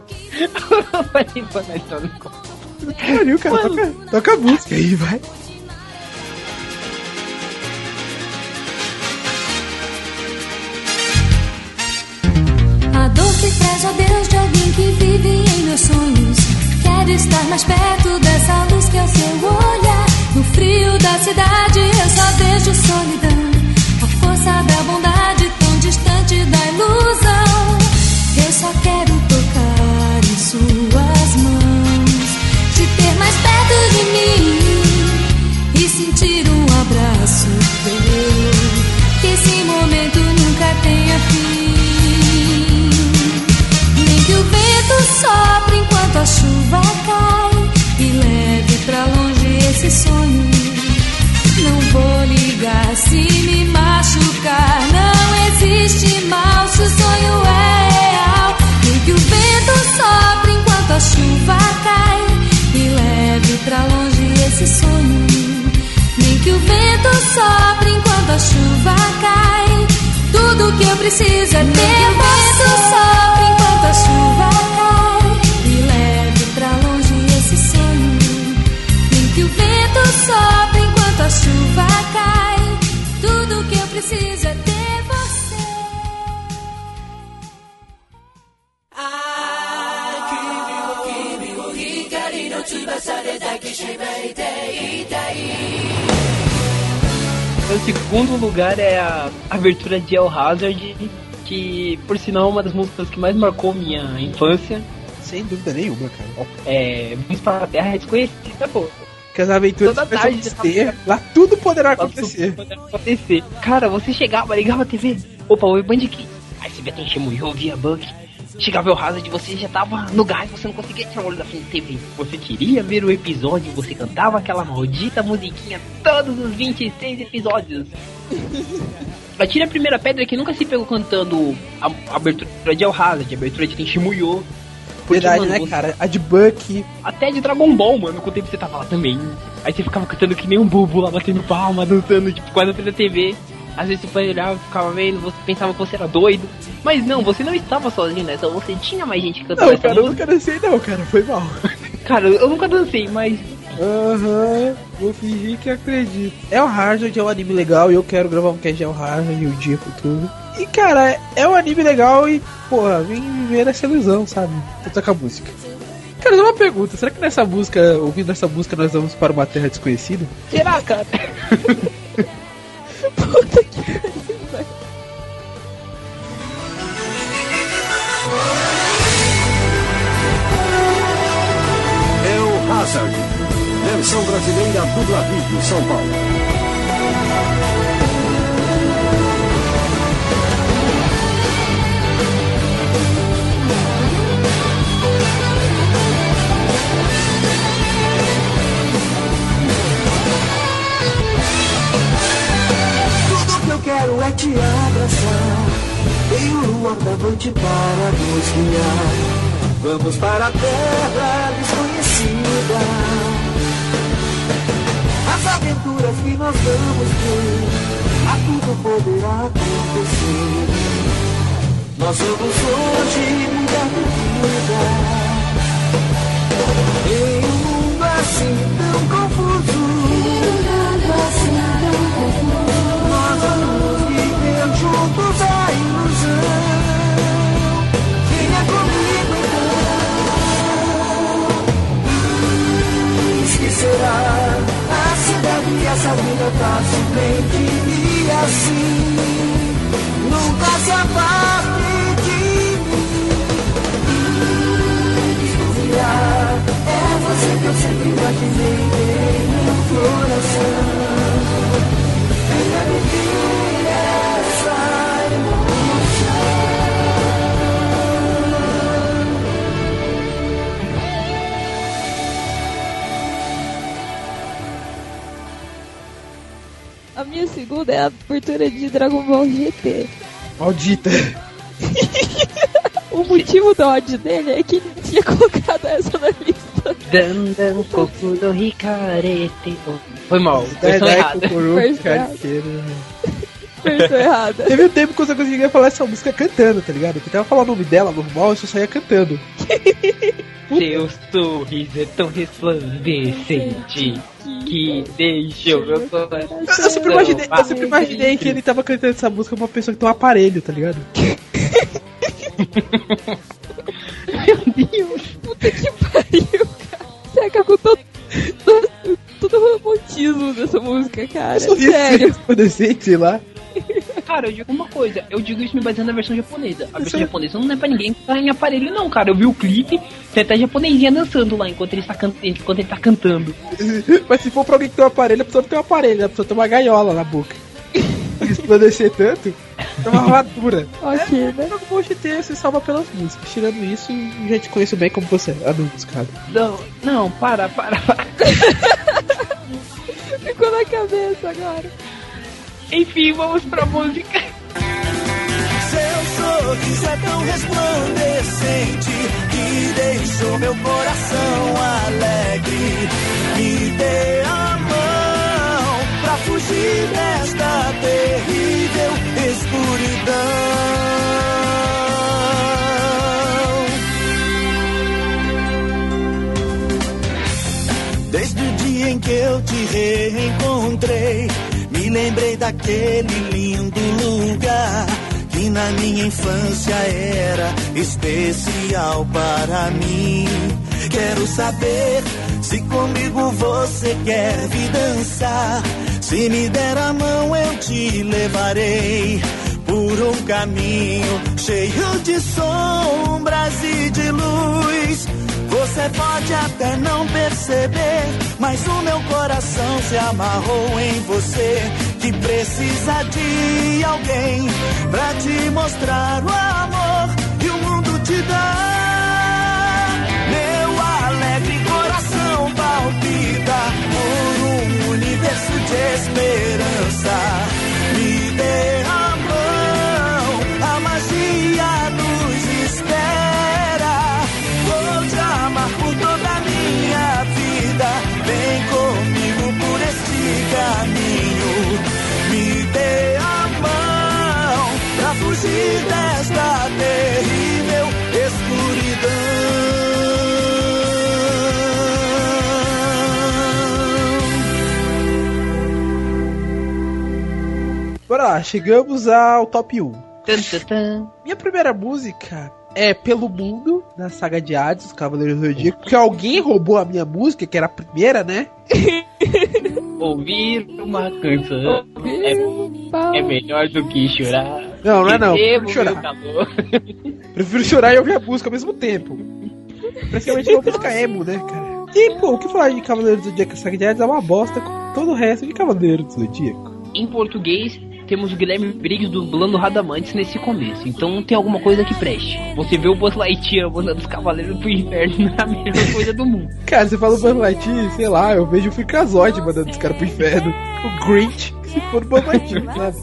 Pariu, cara. Toca, toca a música aí, vai. A dor que traz a Deus de alguém que vive em meus sonhos. Quero estar mais perto dessa luz que é o seu olhar. No frio da cidade eu só vejo solidão. distante da ilusão. Eu só quero tocar em suas mãos, te ter mais perto de mim e sentir um abraço teu. Que esse momento nunca tenha fim. Nem que o vento sopre enquanto a chuva cai e leve pra longe esse sonho. Não vou ligar se me machucar. Não existe mal se o sonho é real. Nem que o vento sopre enquanto a chuva cai e leve pra longe esse sonho. Nem que o vento sopre enquanto a chuva cai. Tudo que eu preciso é ter você. Sopre enquanto a chuva cai e leve pra longe esse sonho. Nem que o vento sopre enquanto a chuva cai. Tudo que eu preciso é ter você. O segundo lugar é a abertura de El Hazard, que por sinal é uma das músicas que mais marcou minha infância. Sem dúvida nenhuma, cara. É, Vamos para a Terra Desconhecida, pô. Que as aventuras Toda tarde de ter, lá tudo poderá acontecer. Tudo poderá acontecer. Cara, você chegava, ligava a T V, opa, oi Band Kids. Aí você via Tenchimuyo, eu via Buck. Chegava o Hazard, você já tava no gás, você não conseguia tirar o olho da frente da T V. Você queria ver o episódio, você cantava aquela maldita musiquinha todos os vinte e seis episódios. Atire a primeira pedra que nunca se pegou cantando a, a abertura de El Hazard, a abertura de Tenchimuyo. Porque, verdade, mano, né, você... cara? A de Buck. Até de Dragon Ball, mano, quanto tempo você tava lá também. Aí você ficava cantando que nem um bobo lá, batendo palma, dançando, tipo, quase na T V. Às vezes você olhava, ficava vendo, você pensava que você era doido. Mas não, você não estava sozinho nessa, você tinha mais gente cantando Não, essa cara, música. eu nunca dancei não, cara, foi mal. Cara, eu nunca dancei, mas... Aham, uhum, vou fingir que acredito. El Hazard é um anime legal e eu quero gravar um cast de El Hazard um dia futuro. E cara, é um anime legal e, porra, vem viver essa ilusão, sabe? Vou tocar a música. Cara, uma pergunta, será que nessa música, ouvindo essa música, nós vamos para uma terra desconhecida? Será, cara? Puta que pariu, velho. El Hazard, versão brasileira Dubla Vídeo, São Paulo. Eu quero é te abraçar. Tem o luar da noite para nos guiar. Vamos para a terra desconhecida. As aventuras que nós vamos ter, a tudo poderá acontecer. Nós vamos hoje mudar de vida. Em um mundo assim tão confuso, nós vamos viver juntos a ilusão. Venha comigo então. Esquecerá a cidade e essa vida facilmente. E assim nunca se afaste de mim. Desconfiar é você que eu sempre imaginei em meu coração. Venha viver essa emoção. A minha segunda é a abertura de Dragon Ball G T. Maldita. O motivo do ódio dele é que ele tinha colocado essa na lista. Dandan Koku do Hikarete. Foi mal, Dai, versão dai, errada. Kokoro, Versão carteiro. Versão errada. Teve um tempo que eu só conseguia falar essa música cantando, tá ligado? Eu tentava falar o nome dela normal, eu só saía cantando. Seu sorriso é tão resplandecente que deixou meu coração. Eu, eu sempre imaginei, eu sempre imaginei que ele tava cantando essa música pra uma pessoa que tem um aparelho, tá ligado? Meu Deus, puta que pariu, cara. Você acabou todo, todo, todo o romantismo dessa música, cara. Um sorriso Sério. resplandecente, sei lá. cara, eu digo uma coisa, eu digo isso me baseando na versão japonesa. A versão japonesa não é pra ninguém que tá em aparelho, não, cara. Eu vi o clipe, tem até japonesinha dançando lá enquanto ele tá, can... enquanto ele tá cantando. Mas se for pra alguém que tem um aparelho, a pessoa não tem um aparelho, a pessoa tem uma gaiola na boca. Resplandecer tanto, é uma armadura. Ok, é, né? O G T se salva pelas músicas. Tirando isso, já te conheço bem como você. Ah, não, cara. Não, não, para, para, para. Ficou na cabeça agora. Enfim, vamos pra música. Seu sorriso é tão resplandecente que deixou meu coração alegre. Me dê a mão pra fugir desta terrível escuridão. Desde o dia em que eu te reencontrei, me lembrei daquele lindo lugar que na minha infância era especial para mim. Quero saber se comigo você quer vir dançar. Se me der a mão eu te levarei por um caminho cheio de sombras e de luz. Você pode até não perceber, mas o meu coração se amarrou em você, que precisa de alguém pra te mostrar o amor que o mundo te dá. Meu alegre coração palpita por um universo de esperança. Me dê a mão, a magia nos espera. Vou te amar por toda a minha vida. Vem comigo por este caminho. Me dê a mão pra fugir desta terrível escuridão. Bora lá, chegamos ao top um. Tum, tum, tum. Minha primeira música é Pelo Mundo, da saga de Hades, os Cavaleiros do Zodíaco, porque alguém roubou a minha música, que era a primeira, né? Ouvir uma canção é, é melhor do que chorar. Não, não é não, Recebo prefiro chorar. meu calor. Prefiro chorar e ouvir a música ao mesmo tempo. Praticamente uma música emo, né, cara? E, pô, o que falar de Cavaleiros do Zodíaco, a saga de Hades é uma bosta com todo o resto de Cavaleiros do Zodíaco. Em português, temos o Guilherme Briggs dublando Radamantes nesse começo. Então tem alguma coisa que preste. Você vê o Buzz Lightyear mandando os Cavaleiros pro inferno, não é a melhor coisa do mundo. Cara, você fala o Buzz Lightyear, sei lá, eu vejo o Freakazoid mandando os caras pro inferno. O Grinch, se for o Buzz Lightyear, sabe?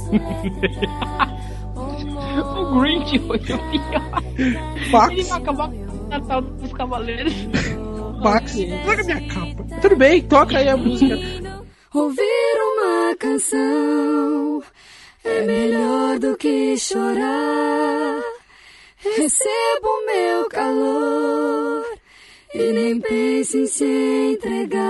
O Grinch foi o pior. Max. Ele vai acabar com o Natal dos Cavaleiros. Max, traga minha capa. Tudo bem, toca aí a música. Ouvir uma canção é melhor do que chorar. Recebo meu calor e nem pense em se entregar.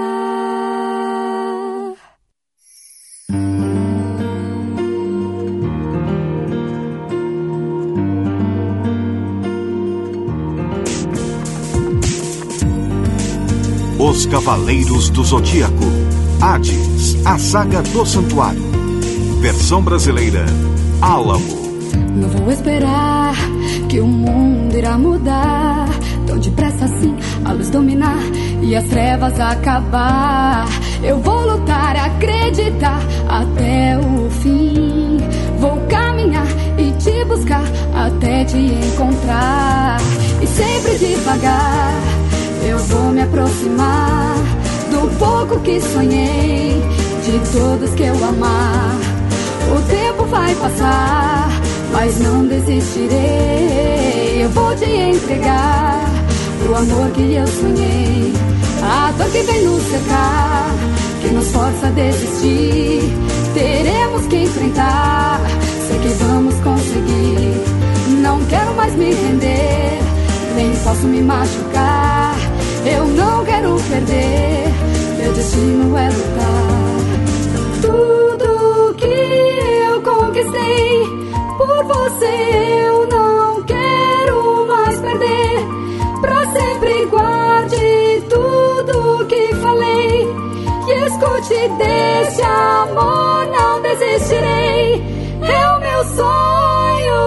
Os Cavaleiros do Zodíaco. Hades, a saga do santuário. Versão brasileira, Álamo. Não vou esperar que o mundo irá mudar tão depressa assim, a luz dominar e as trevas acabar. Eu vou lutar, acreditar até o fim. Vou caminhar e te buscar até te encontrar. E sempre devagar eu vou me aproximar do pouco que sonhei, de todos que eu amar. O tempo vai passar, mas não desistirei. Eu vou te entregar o amor que eu sonhei. A dor que vem nos cercar, que nos força a desistir, teremos que enfrentar. Sei que vamos conseguir. Não quero mais me render, nem posso me machucar. Eu não quero perder, meu destino é lutar. Tudo que eu conquistei por você eu não quero mais perder. Pra sempre guarde tudo que falei e escute desse amor, não desistirei. É o meu meu sonho.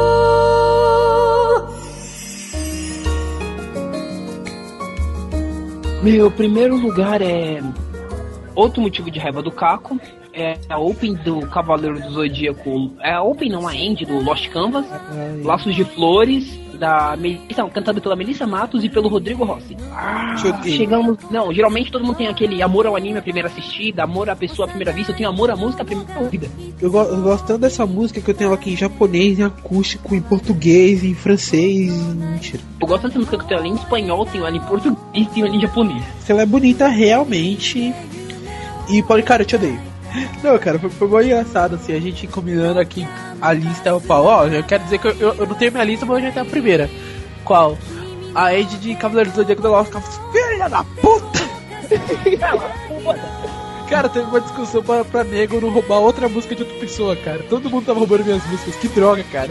Meu primeiro lugar é outro motivo de raiva do Caco. É a Open do Cavaleiro do Zodíaco. É a Open, não a End, do Lost Canvas. Ai. Laços de Flores, da Melissa, cantado pela Melissa Matos e pelo Rodrigo Rossi. Ah, chegamos. Não, geralmente todo mundo tem aquele amor ao anime à primeira assistida, amor à pessoa à primeira vista. Eu tenho amor à música à primeira ouvida. Eu, go- eu gosto tanto dessa música que eu tenho aqui em japonês, em acústico, em português, em francês. Mentira. Eu gosto dessa música que eu tenho ela em espanhol, tenho ela em português e tenho ela em japonês. Ela é bonita realmente. E pode, cara, eu te odeio. Não, cara, foi, foi muito engraçado, assim, a gente combinando aqui a lista, o pau, ó, eu quero dizer que eu, eu, eu não tenho minha lista, mas eu já tenho a primeira. Qual? A Ed de Cavaleiro do Zodíaco da Lost Canvas, filha da puta! Cara, teve uma discussão pra, pra nego não roubar outra música de outra pessoa, cara. Todo mundo tava roubando minhas músicas, que droga, cara.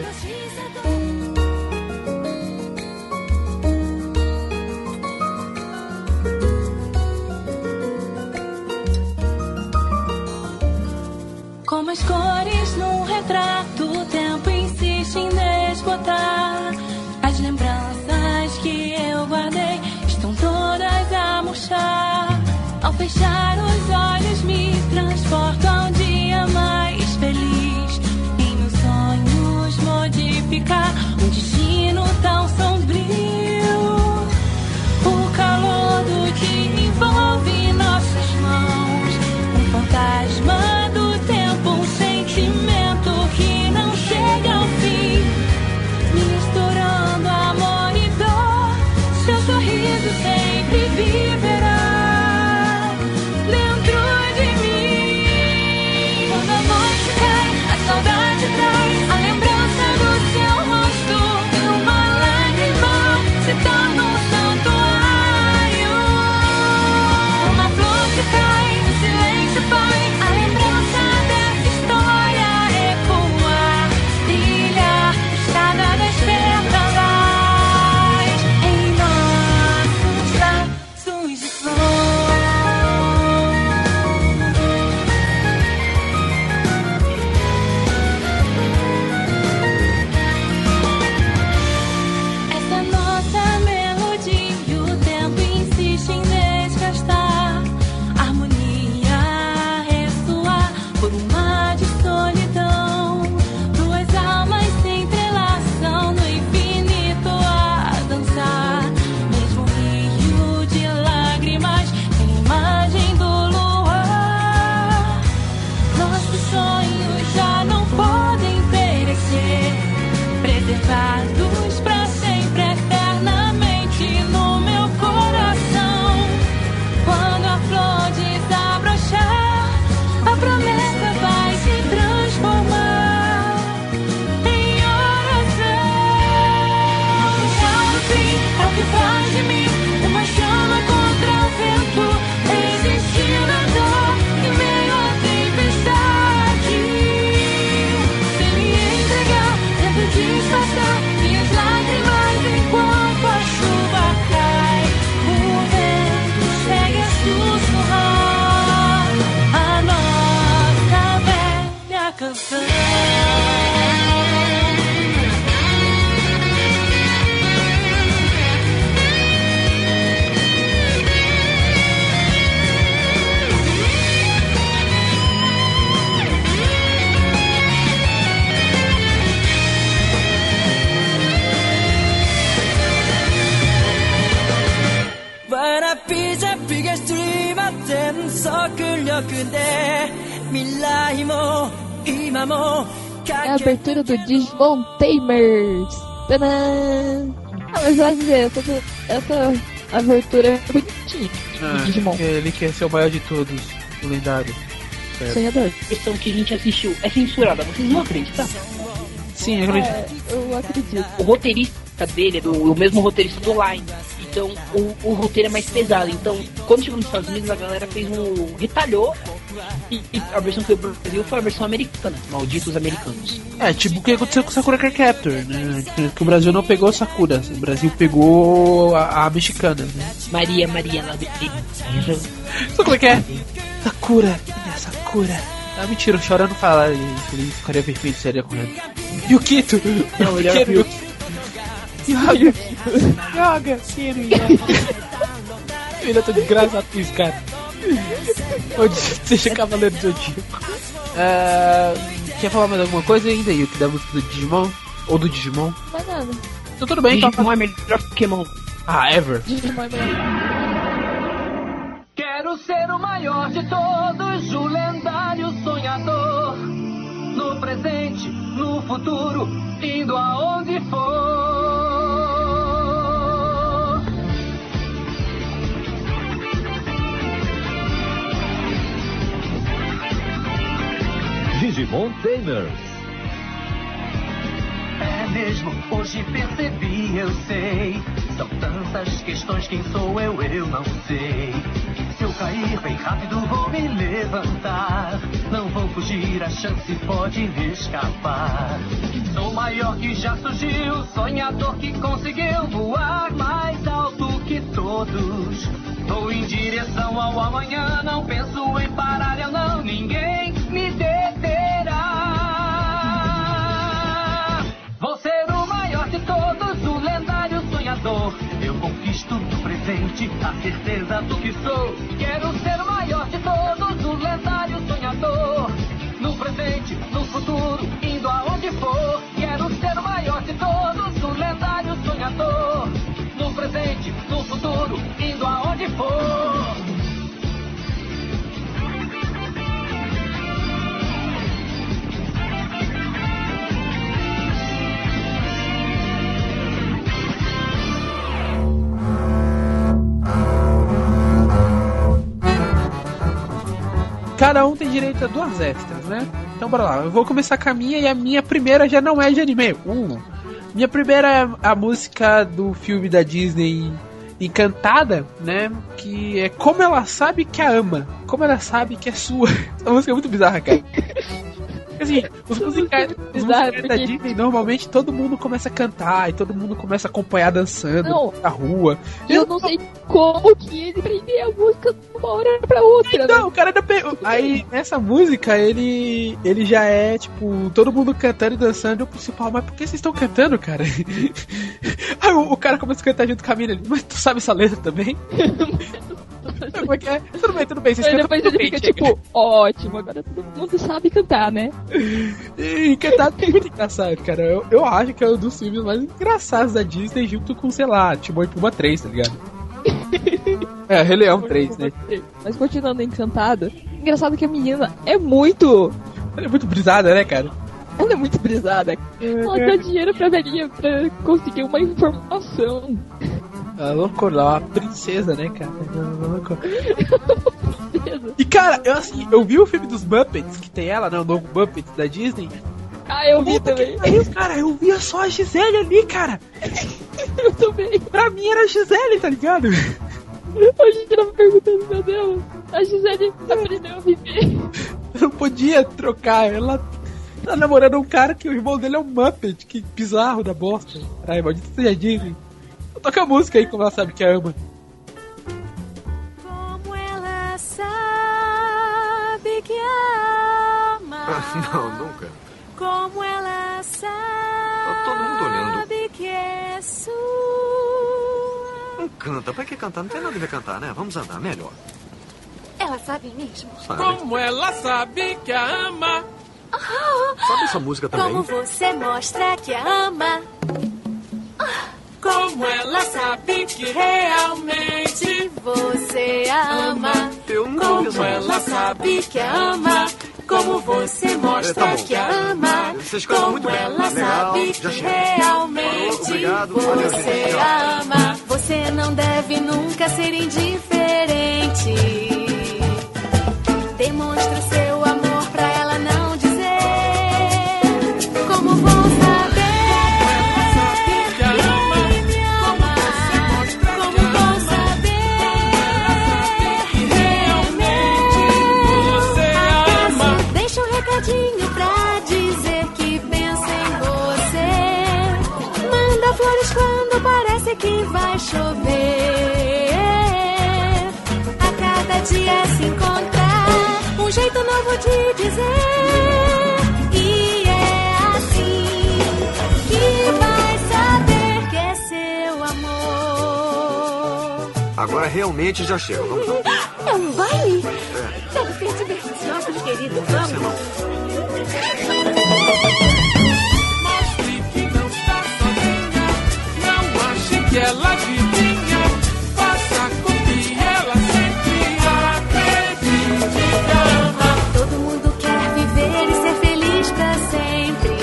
Como as cores num retrato, o tempo insiste em desbotar. As lembranças que eu guardei estão todas a murchar. Ao fechar os olhos me transporto a um dia mais feliz. Em meus sonhos modificar um destino tão sombrio. O calor do dia envolve nossas mãos. Um fantasma do tempo, um sentimento que não chega ao fim, misturando amor e dor. Seu sorriso sempre viverá dentro de mim. Quando a noite cai, a saudade traz a lembrança do seu rosto, e uma lágrima se torna um santuário. Uma flor que cai no silêncio faz a lembrança dessa história ecoar, trilhar a estrada das pétalas em nossos laços de flor. Essa nossa melodia, o tempo insiste em desgastar. Harmonia ressoar por um mar de solidão. Duas almas se entrelaçam no infinito a dançar. Mesmo um rio de lágrimas tem imagem do luar. Nossos sonhos já não podem perecer, preservados pra sempre, eternamente no meu coração. Quando a flor desabrochar, a promessa vai se transformar em oração. Já no fim é o que faz de mim uma chama contra o vento, resistindo à dor em meio à tempestade. Sem me entregar, tento disfarçar minhas lágrimas enquanto a chuva cai. O vento segue a sussurrar a nossa velha canção. 바라피자 biggest dream 같은 서클력인데 밀라이모 이마모 É a abertura do Digimon Tamers. Tadã! Ah, mas vai dizer, essa, essa abertura é bonitinha. Ah, Digimon. ele quer ser o maior de todos, o lendário. Certo. Sonhador. A questão que a gente assistiu é censurada, vocês não acreditam? Sim, eu acredito. É, eu acredito. O roteirista dele é do, o mesmo roteirista do Line. Então o, o roteiro é mais pesado. Então, quando chegou nos Estados Unidos, a galera fez um. retalhou. E, e a versão que veio pro Brasil foi a versão americana. Malditos americanos. É, tipo o que aconteceu com Sakura Card Captor, né? Que o Brasil não pegou Sakura, o Brasil pegou a, a mexicana, né? Maria, Maria, lá do Sabe como é que é? Sakura, minha Sakura, Ah, mentira, o Chora não fala, ele, ele ficaria perfeito, seria correto. Yukito! Não, ele era Yoga! Yoga! Yoga! Kiro, Yoga! Eu ainda tô desgraçado com isso, cara. Onde seja Cavaleiro do Zodíaco. Uh, quer falar mais alguma coisa ainda, Yuki, da música do Digimon? Ou do Digimon? Não é nada. Então tudo bem, Digimon então. é melhor que Pokémon. Ah, ever. Digimon é melhor. Quero ser o maior de todos, o lendário sonhador. No presente, no futuro, indo aonde for. Digimon Tamers. É mesmo, hoje percebi, eu sei. São tantas questões, quem sou eu, eu não sei. Se eu cair bem rápido vou me levantar. Não vou fugir, a chance pode me escapar. Sou o maior que já surgiu, sonhador que conseguiu voar mais alto que todos. Vou em direção ao amanhã, não penso em parar, eu não, ninguém me deterá. Vou ser o maior de todos, o lendário sonhador. Eu conquisto no presente a certeza do que sou. Quero ser o maior de todos, o lendário sonhador. No presente, no futuro, indo aonde for. Quero ser o maior de todos, o lendário sonhador. No presente, no futuro, indo aonde for. Cada um tem direito a duas extras, né? Então bora lá, eu vou começar com a minha e a minha primeira já não é de anime. Uh, minha primeira é a música do filme da Disney Encantada, né? Que é Como Ela Sabe Que A Ama. Como Ela Sabe Que É Sua. Essa música é muito bizarra, cara. Assim, os musicais, os musicais da Disney, normalmente todo mundo começa a cantar e todo mundo começa a acompanhar dançando não, na rua. Eu, eu não sei como que ele prendeu a música de uma hora pra outra. Então, né? o cara ainda pegou. Aí, nessa música, ele ele já é, tipo, todo mundo cantando e dançando, e o principal, mas por que vocês estão cantando, cara? Aí o, o cara começa a cantar junto com a mina ali, mas tu sabe essa letra também? Como é que é? Tudo bem, tudo bem, vocês cantam. Depois ele fica tipo, ótimo, agora todo mundo sabe cantar, né? E cantar é muito engraçado, cara. Eu, eu acho que é um dos filmes mais engraçados da Disney, junto com, sei lá, Timão e Pumba três, tá ligado? É, Rei Leão três, né? Mas continuando Encantada, engraçado que a menina é muito... Ela é muito brisada, né, cara? Ela é muito brisada. Ela dá dinheiro pra velhinha pra conseguir uma informação. A loucura, ela é uma princesa, né, cara? E, cara, eu assim, eu vi o filme dos Muppets, que tem ela, né, o novo Muppets da Disney. Ah, eu vi também. Aí, cara, eu via só a Gisele ali, cara. Eu também. Pra mim era a Gisele, tá ligado? A gente tava perguntando, meu Deus, a Gisele aprendeu a viver. Eu não podia trocar, ela tá namorando um cara que o irmão dele é um Muppet, que bizarro da bosta. Ai, maldito seja a Disney. Toca a música aí, como ela sabe que a ama. Como ela sabe que ama. Ah, não, nunca. Como ela sabe tá todo mundo olhando. Que é sua. Não canta, pra que cantar? Não tem nada a ver cantar, né? Vamos andar, melhor. Ela sabe mesmo. Sabe. Como ela sabe que a ama. Oh, sabe essa música também? Como você mostra que a ama. Como ela sabe que realmente você a ama. Eu nunca Como vi essa ela música. sabe que a ama. Como você mostra é, tá que a ama. Vocês cantam muito bem. Ela Legal, sabe já que chega. realmente Obrigado. você Valeu, gente. a ama. Você não deve nunca ser indiferente. Demonstre o seu amor pra ela não dizer. Como vou saber que ele me ama? Como vou saber que realmente você ama? Deixa um recadinho pra dizer que pensa em você. Manda flores quando parece que vai chover. A cada dia se encontrar um jeito novo próprio te dizer. E é assim que vai saber que é seu amor. Agora realmente já chega, vamos lá. É um baile? É. Deve ser divertido. Vamos, querido, vamos. Mostre que não está sozinha, não ache que ela adivinha, faça com que ela sempre acredite que ama. Todo mundo quer viver e ser feliz pra sempre.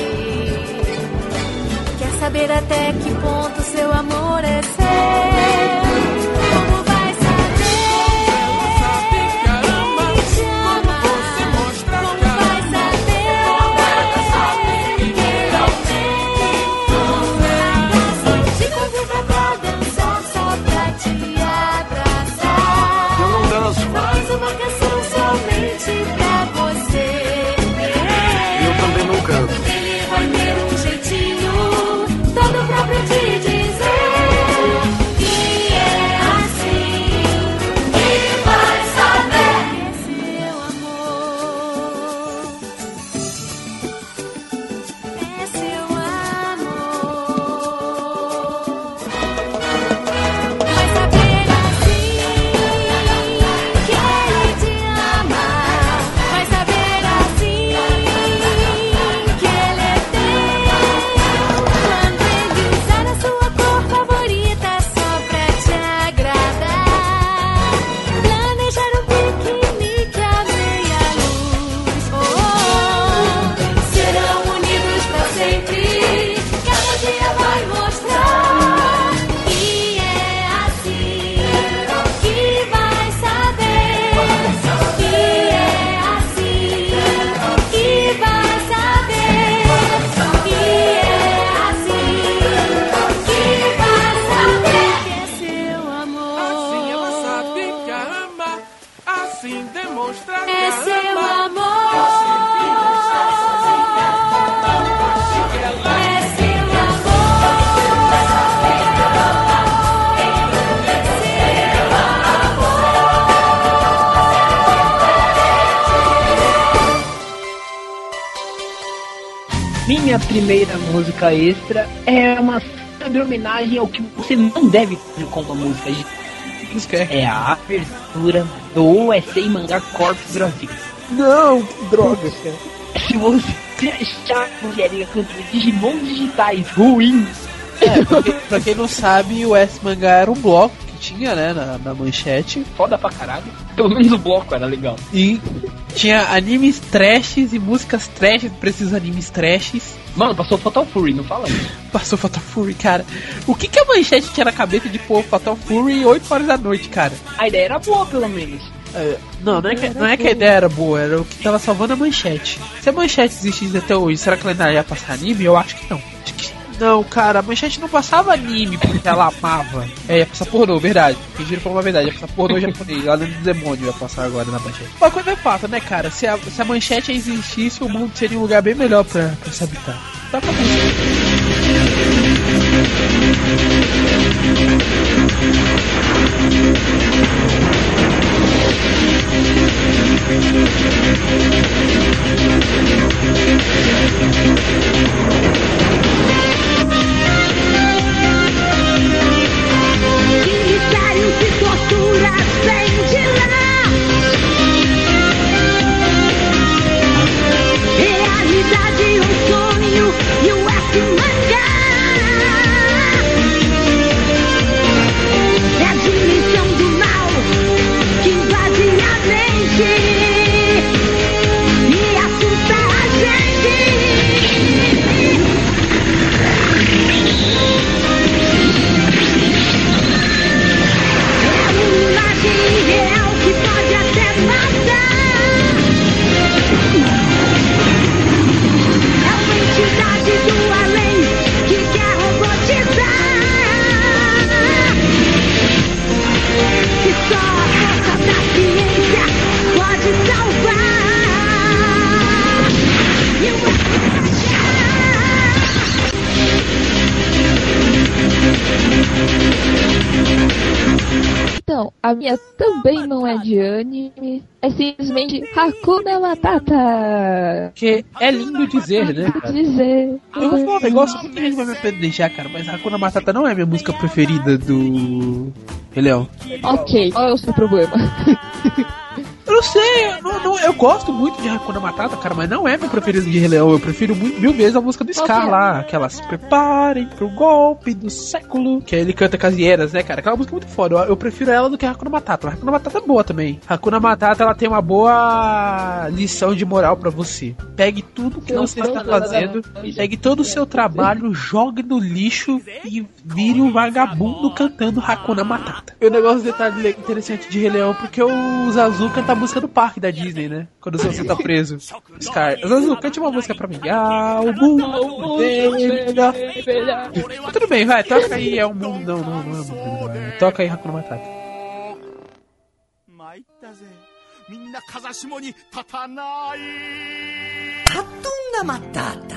Quer saber até que ponto seu amor é seu. Como vai saber? Ela sabe que a ama, Te ama. quando você mostra Como que a vai ama. saber? Ela sabe que realmente Te convido pra dançar só pra te abraçar. Eu não danço. Faz uma canção somente pra você. Eu também não canto. Ele vai ter um jeitinho todo próprio de dizer. E é assim que vai saber que é seu amor. É seu amor. Vai saber assim que ele te ama. Vai saber assim que ele é teu. Quando ele usar a sua cor favorita só pra te agradar. Planejar um piquenique à meia luz. Oh, serão unidos pra sempre. Cada dia vai mostrar. E é assim que vai saber. E é assim que vai saber. E é assim que vai saber que é seu amor. assim ela sabe que a ama, assim demonstra que É a seu ama. amor. É seu Minha primeira música extra é uma de homenagem ao que você não deve fazer com uma música. Música é. É a abertura do U S A Mangá Corp Brasil. Não, que droga, cara. Se você achar a mulherinha cantando Digimon digitais ruins, É, pra quem, pra quem não sabe, o S Mangá era um bloco que tinha, né, na, na manchete. foda pra caralho. Pelo menos o bloco era legal. E tinha animes trashes e músicas trash pra esses animes trashes. Mano, passou Fatal Fury, não fala isso. Passou Fatal Fury, cara. O que que a manchete tinha na cabeça de pôr Fatal Fury oito horas da noite, cara? A ideia era boa, pelo menos. É, não, não é, que, não é que a ideia era boa, era o que tava salvando a manchete. Se a manchete existisse até hoje, será que ela ainda ia passar anime? Eu acho que não. Acho que não, cara, a manchete não passava anime porque ela amava. É, ia passar pornô, verdade. Fingiram pra uma verdade, ia passar pornô japonês. Além do demônio ia passar agora na manchete. Uma coisa é fato, né, cara? Se a, se a manchete existisse, o mundo seria um lugar bem melhor pra, pra se habitar. Tá pra Que mistério, que tortura vem de lá. Realidade, um sonho e o S Mangá. É a dimensão do mal que invade a mente. E a A minha também não é de anime. É simplesmente Hakuna Matata. Que é lindo dizer, né? Cara? Dizer. Eu vou falar um negócio, muita gente vai me apedrejar, cara, mas Hakuna Matata não é a minha música preferida do Rei Leão. Ok, qual é o seu problema? Eu não sei, não, não, eu gosto muito de Hakuna Matata, cara, mas não é meu preferido de Rei Leão. Eu prefiro muito, mil vezes a música do Scar lá, aquela se preparem pro golpe do século, que ele canta Casieras, né, cara? Aquela música é muito foda. Eu, eu prefiro ela do que a Hakuna Matata. A Hakuna Matata é boa também. Hakuna Matata, ela tem uma boa lição de moral pra você. Pegue tudo que não, você não, está não, fazendo, não, não, não. pegue todo o seu trabalho, jogue no lixo e vire um vagabundo cantando Hakuna Matata. E o negócio de detalhe interessante de Rei Leão, porque o Zazu canta a música do parque da Disney, né? Quando você tá preso. Scar, Zazu, cante uma música pra mim. Ah, o mundo vermelho. Tudo bem, vai, toca aí, é um mundo. Não, não, não é um mundo. Toca aí, Hakuna Matata. Hakuna Matata.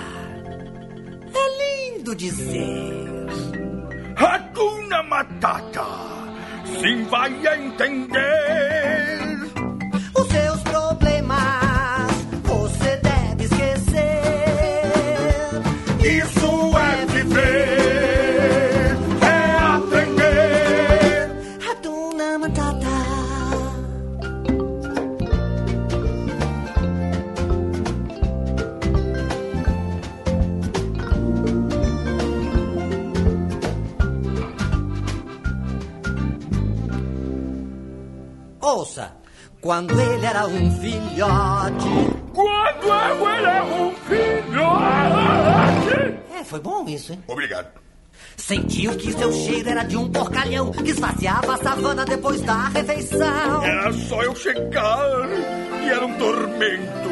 É lindo dizer. Hakuna Matata. Sim, vai entender. Os seus problemas você deve esquecer. Isso é viver, é aprender. Hakuna Matata. Ouça. Quando ele era um filhote. Quando eu era um filhote. É, foi bom isso, hein? Obrigado. Sentiu que seu cheiro era de um porcalhão que esvaziava a savana depois da refeição. Era só eu chegar e era um tormento.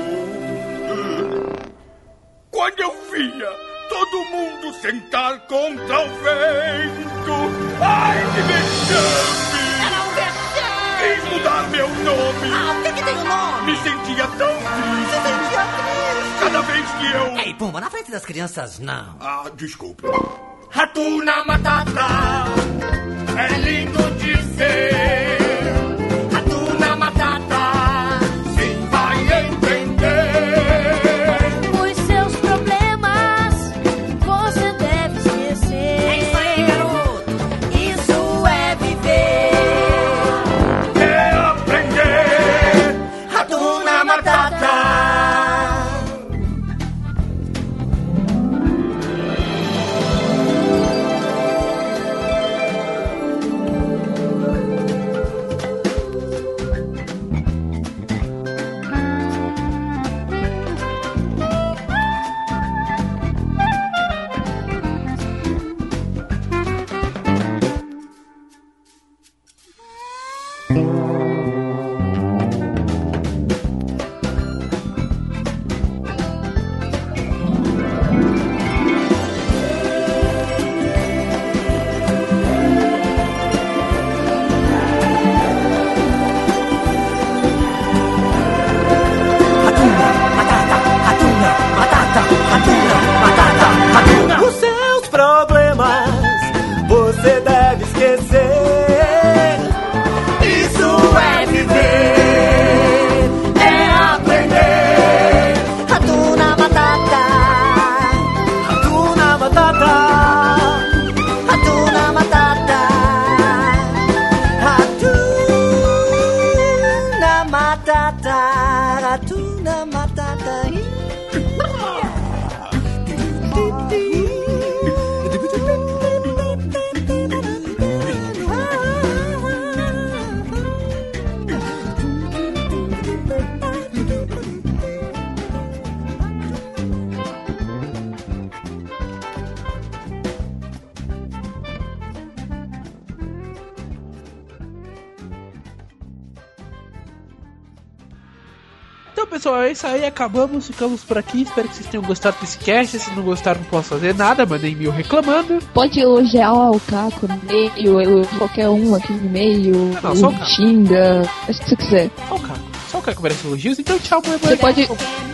Quando eu via todo mundo sentar contra o vento. Ai, que vexame! Era um vexame! Quis mudar meu nome. Ah, o que que tem o nome? Me sentia tão triste. Se sentia triste. Cada vez que eu... Ei, Pumba, na frente das crianças, não. Ah, desculpe. Hakuna Matata. É lindo dizer. Hakuna Matata. Sim, vai entender. Os seus problemas você deve esquecer. É isso aí, garoto. Isso é viver. Hakuna Matata. Os seus problemas você deve esquecer. Isso é viver, é aprender. Hakuna Matata. Hakuna Matata. Hakuna Matata. Hakuna Matata. Hakuna Matata. Então, pessoal, é isso aí, acabamos, ficamos por aqui. Espero que vocês tenham gostado desse cast. Se não gostaram, não posso fazer nada, mandem e-mail reclamando. Pode elogiar o Caco no meio, elogiar qualquer um aqui no meio, não, não, só o xinga, é o que você quiser. Só o Caco, só o Caco merece elogios, então tchau, meu Você pode...